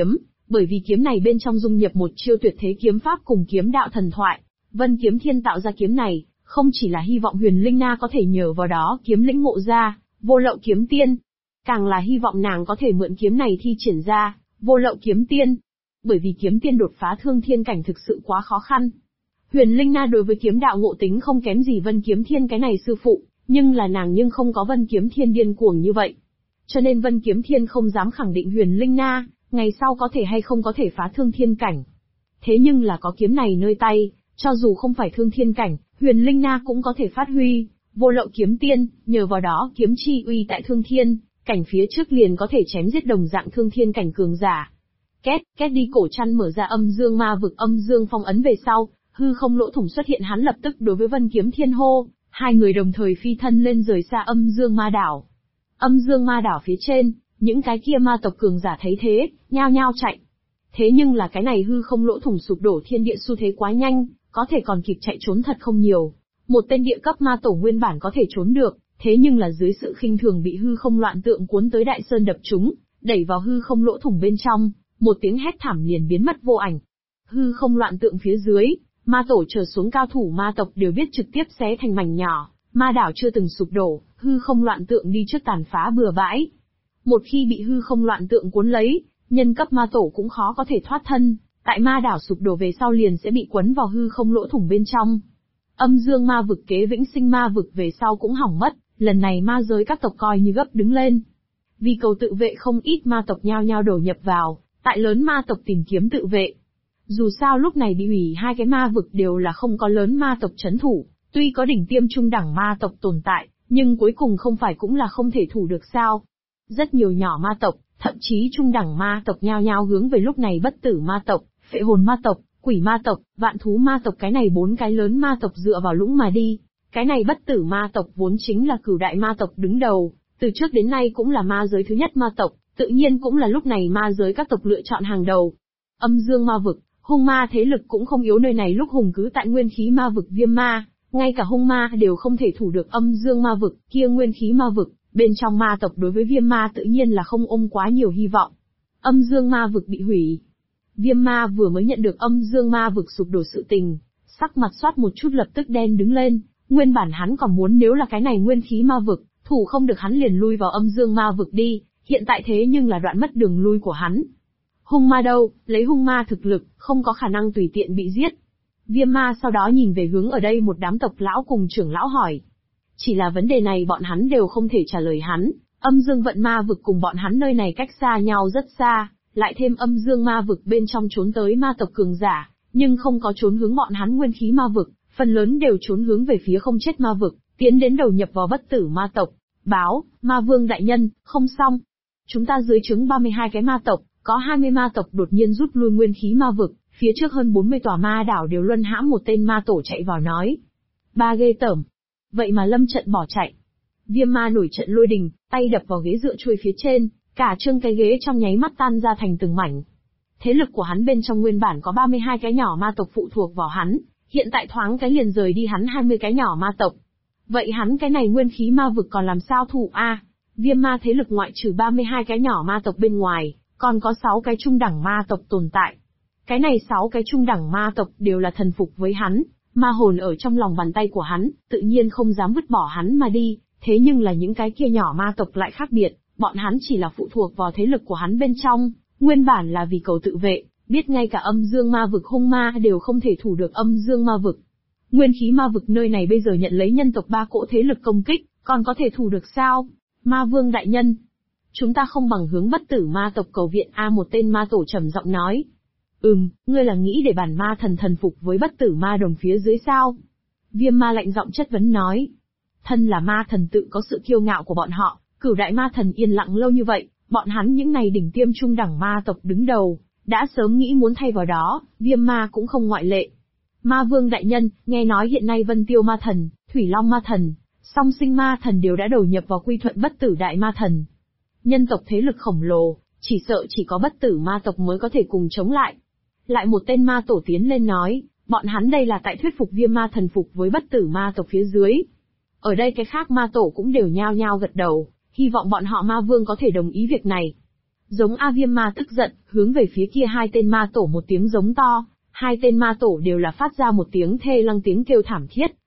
Bởi vì kiếm này bên trong dung nhập một chiêu tuyệt thế kiếm pháp cùng kiếm đạo thần thoại. Vân Kiếm Thiên tạo ra kiếm này, không chỉ là hy vọng Huyền Linh Na có thể nhờ vào đó kiếm lĩnh ngộ ra Vô Lậu Kiếm Tiên, càng là hy vọng nàng có thể mượn kiếm này thi triển ra Vô Lậu Kiếm Tiên. Bởi vì kiếm tiên đột phá thương thiên cảnh thực sự quá khó khăn. Huyền Linh Na đối với kiếm đạo ngộ tính không kém gì Vân Kiếm Thiên cái này sư phụ, nhưng là nàng không có Vân Kiếm Thiên điên cuồng như vậy. Cho nên Vân Kiếm Thiên không dám khẳng định Huyền Linh Na, ngày sau có thể hay không có thể phá thương thiên cảnh. Thế nhưng là có kiếm này nơi tay, cho dù không phải thương thiên cảnh, Huyền Linh Na cũng có thể phát huy Vô Lậu Kiếm Tiên, nhờ vào đó kiếm chi uy tại thương thiên cảnh phía trước liền có thể chém giết đồng dạng thương thiên cảnh cường giả. Két, két đi cổ chăn mở ra âm dương ma vực âm dương phong ấn về sau, hư không lỗ thủng xuất hiện hắn lập tức đối với Vân Kiếm Thiên hô, hai người đồng thời phi thân lên rời xa âm dương ma đảo. Âm dương ma đảo phía trên, những cái kia ma tộc cường giả thấy thế, nhao nhao chạy. Thế nhưng là cái này hư không lỗ thủng sụp đổ thiên địa xu thế quá nhanh, có thể còn kịp chạy trốn thật không nhiều. Một tên địa cấp ma tổ nguyên bản có thể trốn được, thế nhưng là dưới sự khinh thường bị hư không loạn tượng cuốn tới đại sơn đập trúng, đẩy vào hư không lỗ thủng bên trong, một tiếng hét thảm liền biến mất vô ảnh. Hư không loạn tượng phía dưới, ma tổ trở xuống cao thủ ma tộc đều biết trực tiếp xé thành mảnh nhỏ, ma đảo chưa từng sụp đổ, hư không loạn tượng đi trước tàn phá bừa bãi. Một khi bị hư không loạn tượng cuốn lấy, nhân cấp ma tổ cũng khó có thể thoát thân, tại ma đảo sụp đổ về sau liền sẽ bị quấn vào hư không lỗ thủng bên trong. Âm dương ma vực kế vĩnh sinh ma vực về sau cũng hỏng mất, lần này ma giới các tộc coi như gấp đứng lên. Vì cầu tự vệ không ít ma tộc nhao nhao đổ nhập vào, tại lớn ma tộc tìm kiếm tự vệ. Dù sao lúc này bị hủy hai cái ma vực đều là không có lớn ma tộc trấn thủ, tuy có đỉnh tiêm trung đẳng ma tộc tồn tại, nhưng cuối cùng không phải cũng là không thể thủ được sao. Rất nhiều nhỏ ma tộc, thậm chí trung đẳng ma tộc nhao nhao hướng về lúc này bất tử ma tộc, phệ hồn ma tộc, quỷ ma tộc, vạn thú ma tộc cái này bốn cái lớn ma tộc dựa vào lũng mà đi. Cái này bất tử ma tộc vốn chính là cửu đại ma tộc đứng đầu, từ trước đến nay cũng là ma giới thứ nhất ma tộc, tự nhiên cũng là lúc này ma giới các tộc lựa chọn hàng đầu. Âm dương ma vực, hung ma thế lực cũng không yếu nơi này lúc hùng cứ tại nguyên khí ma vực viêm ma, ngay cả hung ma đều không thể thủ được âm dương ma vực, kia nguyên khí ma vực, bên trong ma tộc đối với viêm ma tự nhiên là không ôm quá nhiều hy vọng. Âm dương ma vực bị hủy. Viêm ma vừa mới nhận được âm dương ma vực sụp đổ sự tình, sắc mặt xoát một chút lập tức đen đứng lên, nguyên bản hắn còn muốn nếu là cái này nguyên khí ma vực, thủ không được hắn liền lui vào âm dương ma vực đi, hiện tại thế nhưng là đoạn mất đường lui của hắn. Hung ma đâu, lấy hung ma thực lực, không có khả năng tùy tiện bị giết. Viêm ma sau đó nhìn về hướng ở đây một đám tộc lão cùng trưởng lão hỏi. Chỉ là vấn đề này bọn hắn đều không thể trả lời hắn, âm dương vận ma vực cùng bọn hắn nơi này cách xa nhau rất xa, lại thêm âm dương ma vực bên trong trốn tới ma tộc cường giả, nhưng không có trốn hướng bọn hắn nguyên khí ma vực, phần lớn đều trốn hướng về phía không chết ma vực, tiến đến đầu nhập vào bất tử ma tộc. Báo, ma vương đại nhân, không xong. Chúng ta dưới trướng 32 cái ma tộc, có 20 ma tộc đột nhiên rút lui nguyên khí ma vực, phía trước hơn 40 tòa ma đảo đều luân hãm một tên ma tổ chạy vào nói. Ba ghê tởm. Vậy mà lâm trận bỏ chạy. Viêm ma nổi trận lôi đình, tay đập vào ghế dựa chuôi phía trên, cả trương cái ghế trong nháy mắt tan ra thành từng mảnh. Thế lực của hắn bên trong nguyên bản có 32 cái nhỏ ma tộc phụ thuộc vào hắn, hiện tại thoáng cái liền rời đi hắn 20 cái nhỏ ma tộc. Vậy hắn cái này nguyên khí ma vực còn làm sao thủ a? Viêm ma thế lực ngoại trừ 32 cái nhỏ ma tộc bên ngoài, còn có 6 cái trung đẳng ma tộc tồn tại. Cái này 6 cái trung đẳng ma tộc đều là thần phục với hắn, ma hồn ở trong lòng bàn tay của hắn, tự nhiên không dám vứt bỏ hắn mà đi, thế nhưng là những cái kia nhỏ ma tộc lại khác biệt, bọn hắn chỉ là phụ thuộc vào thế lực của hắn bên trong, nguyên bản là vì cầu tự vệ, biết ngay cả âm dương ma vực hung ma đều không thể thủ được âm dương ma vực. Nguyên khí ma vực nơi này bây giờ nhận lấy nhân tộc 3 cỗ thế lực công kích, còn có thể thủ được sao? Ma vương đại nhân, chúng ta không bằng hướng bất tử ma tộc cầu viện a, một tên ma tổ trầm giọng nói. Ngươi là nghĩ để bản ma thần thần phục với bất tử ma đồng phía dưới sao? Viêm ma lạnh giọng chất vấn nói. Thân là ma thần tự có sự kiêu ngạo của bọn họ, cửu đại ma thần yên lặng lâu như vậy, bọn hắn những này đỉnh tiêm trung đẳng ma tộc đứng đầu, đã sớm nghĩ muốn thay vào đó, viêm ma cũng không ngoại lệ. Ma vương đại nhân, nghe nói hiện nay Vân Tiêu ma thần, Thủy Long ma thần, Song Sinh ma thần đều đã đầu nhập vào quy thuận bất tử đại ma thần. Nhân tộc thế lực khổng lồ, chỉ sợ chỉ có bất tử ma tộc mới có thể cùng chống lại. Lại một tên ma tổ tiến lên nói, bọn hắn đây là tại thuyết phục viêm ma thần phục với bất tử ma tộc phía dưới. Ở đây cái khác ma tổ cũng đều nhao nhao gật đầu, hy vọng bọn họ ma vương có thể đồng ý việc này. Giống A Viêm Ma tức giận, hướng về phía kia hai tên ma tổ một tiếng giống to, hai tên ma tổ đều là phát ra một tiếng thê lăng tiếng kêu thảm thiết,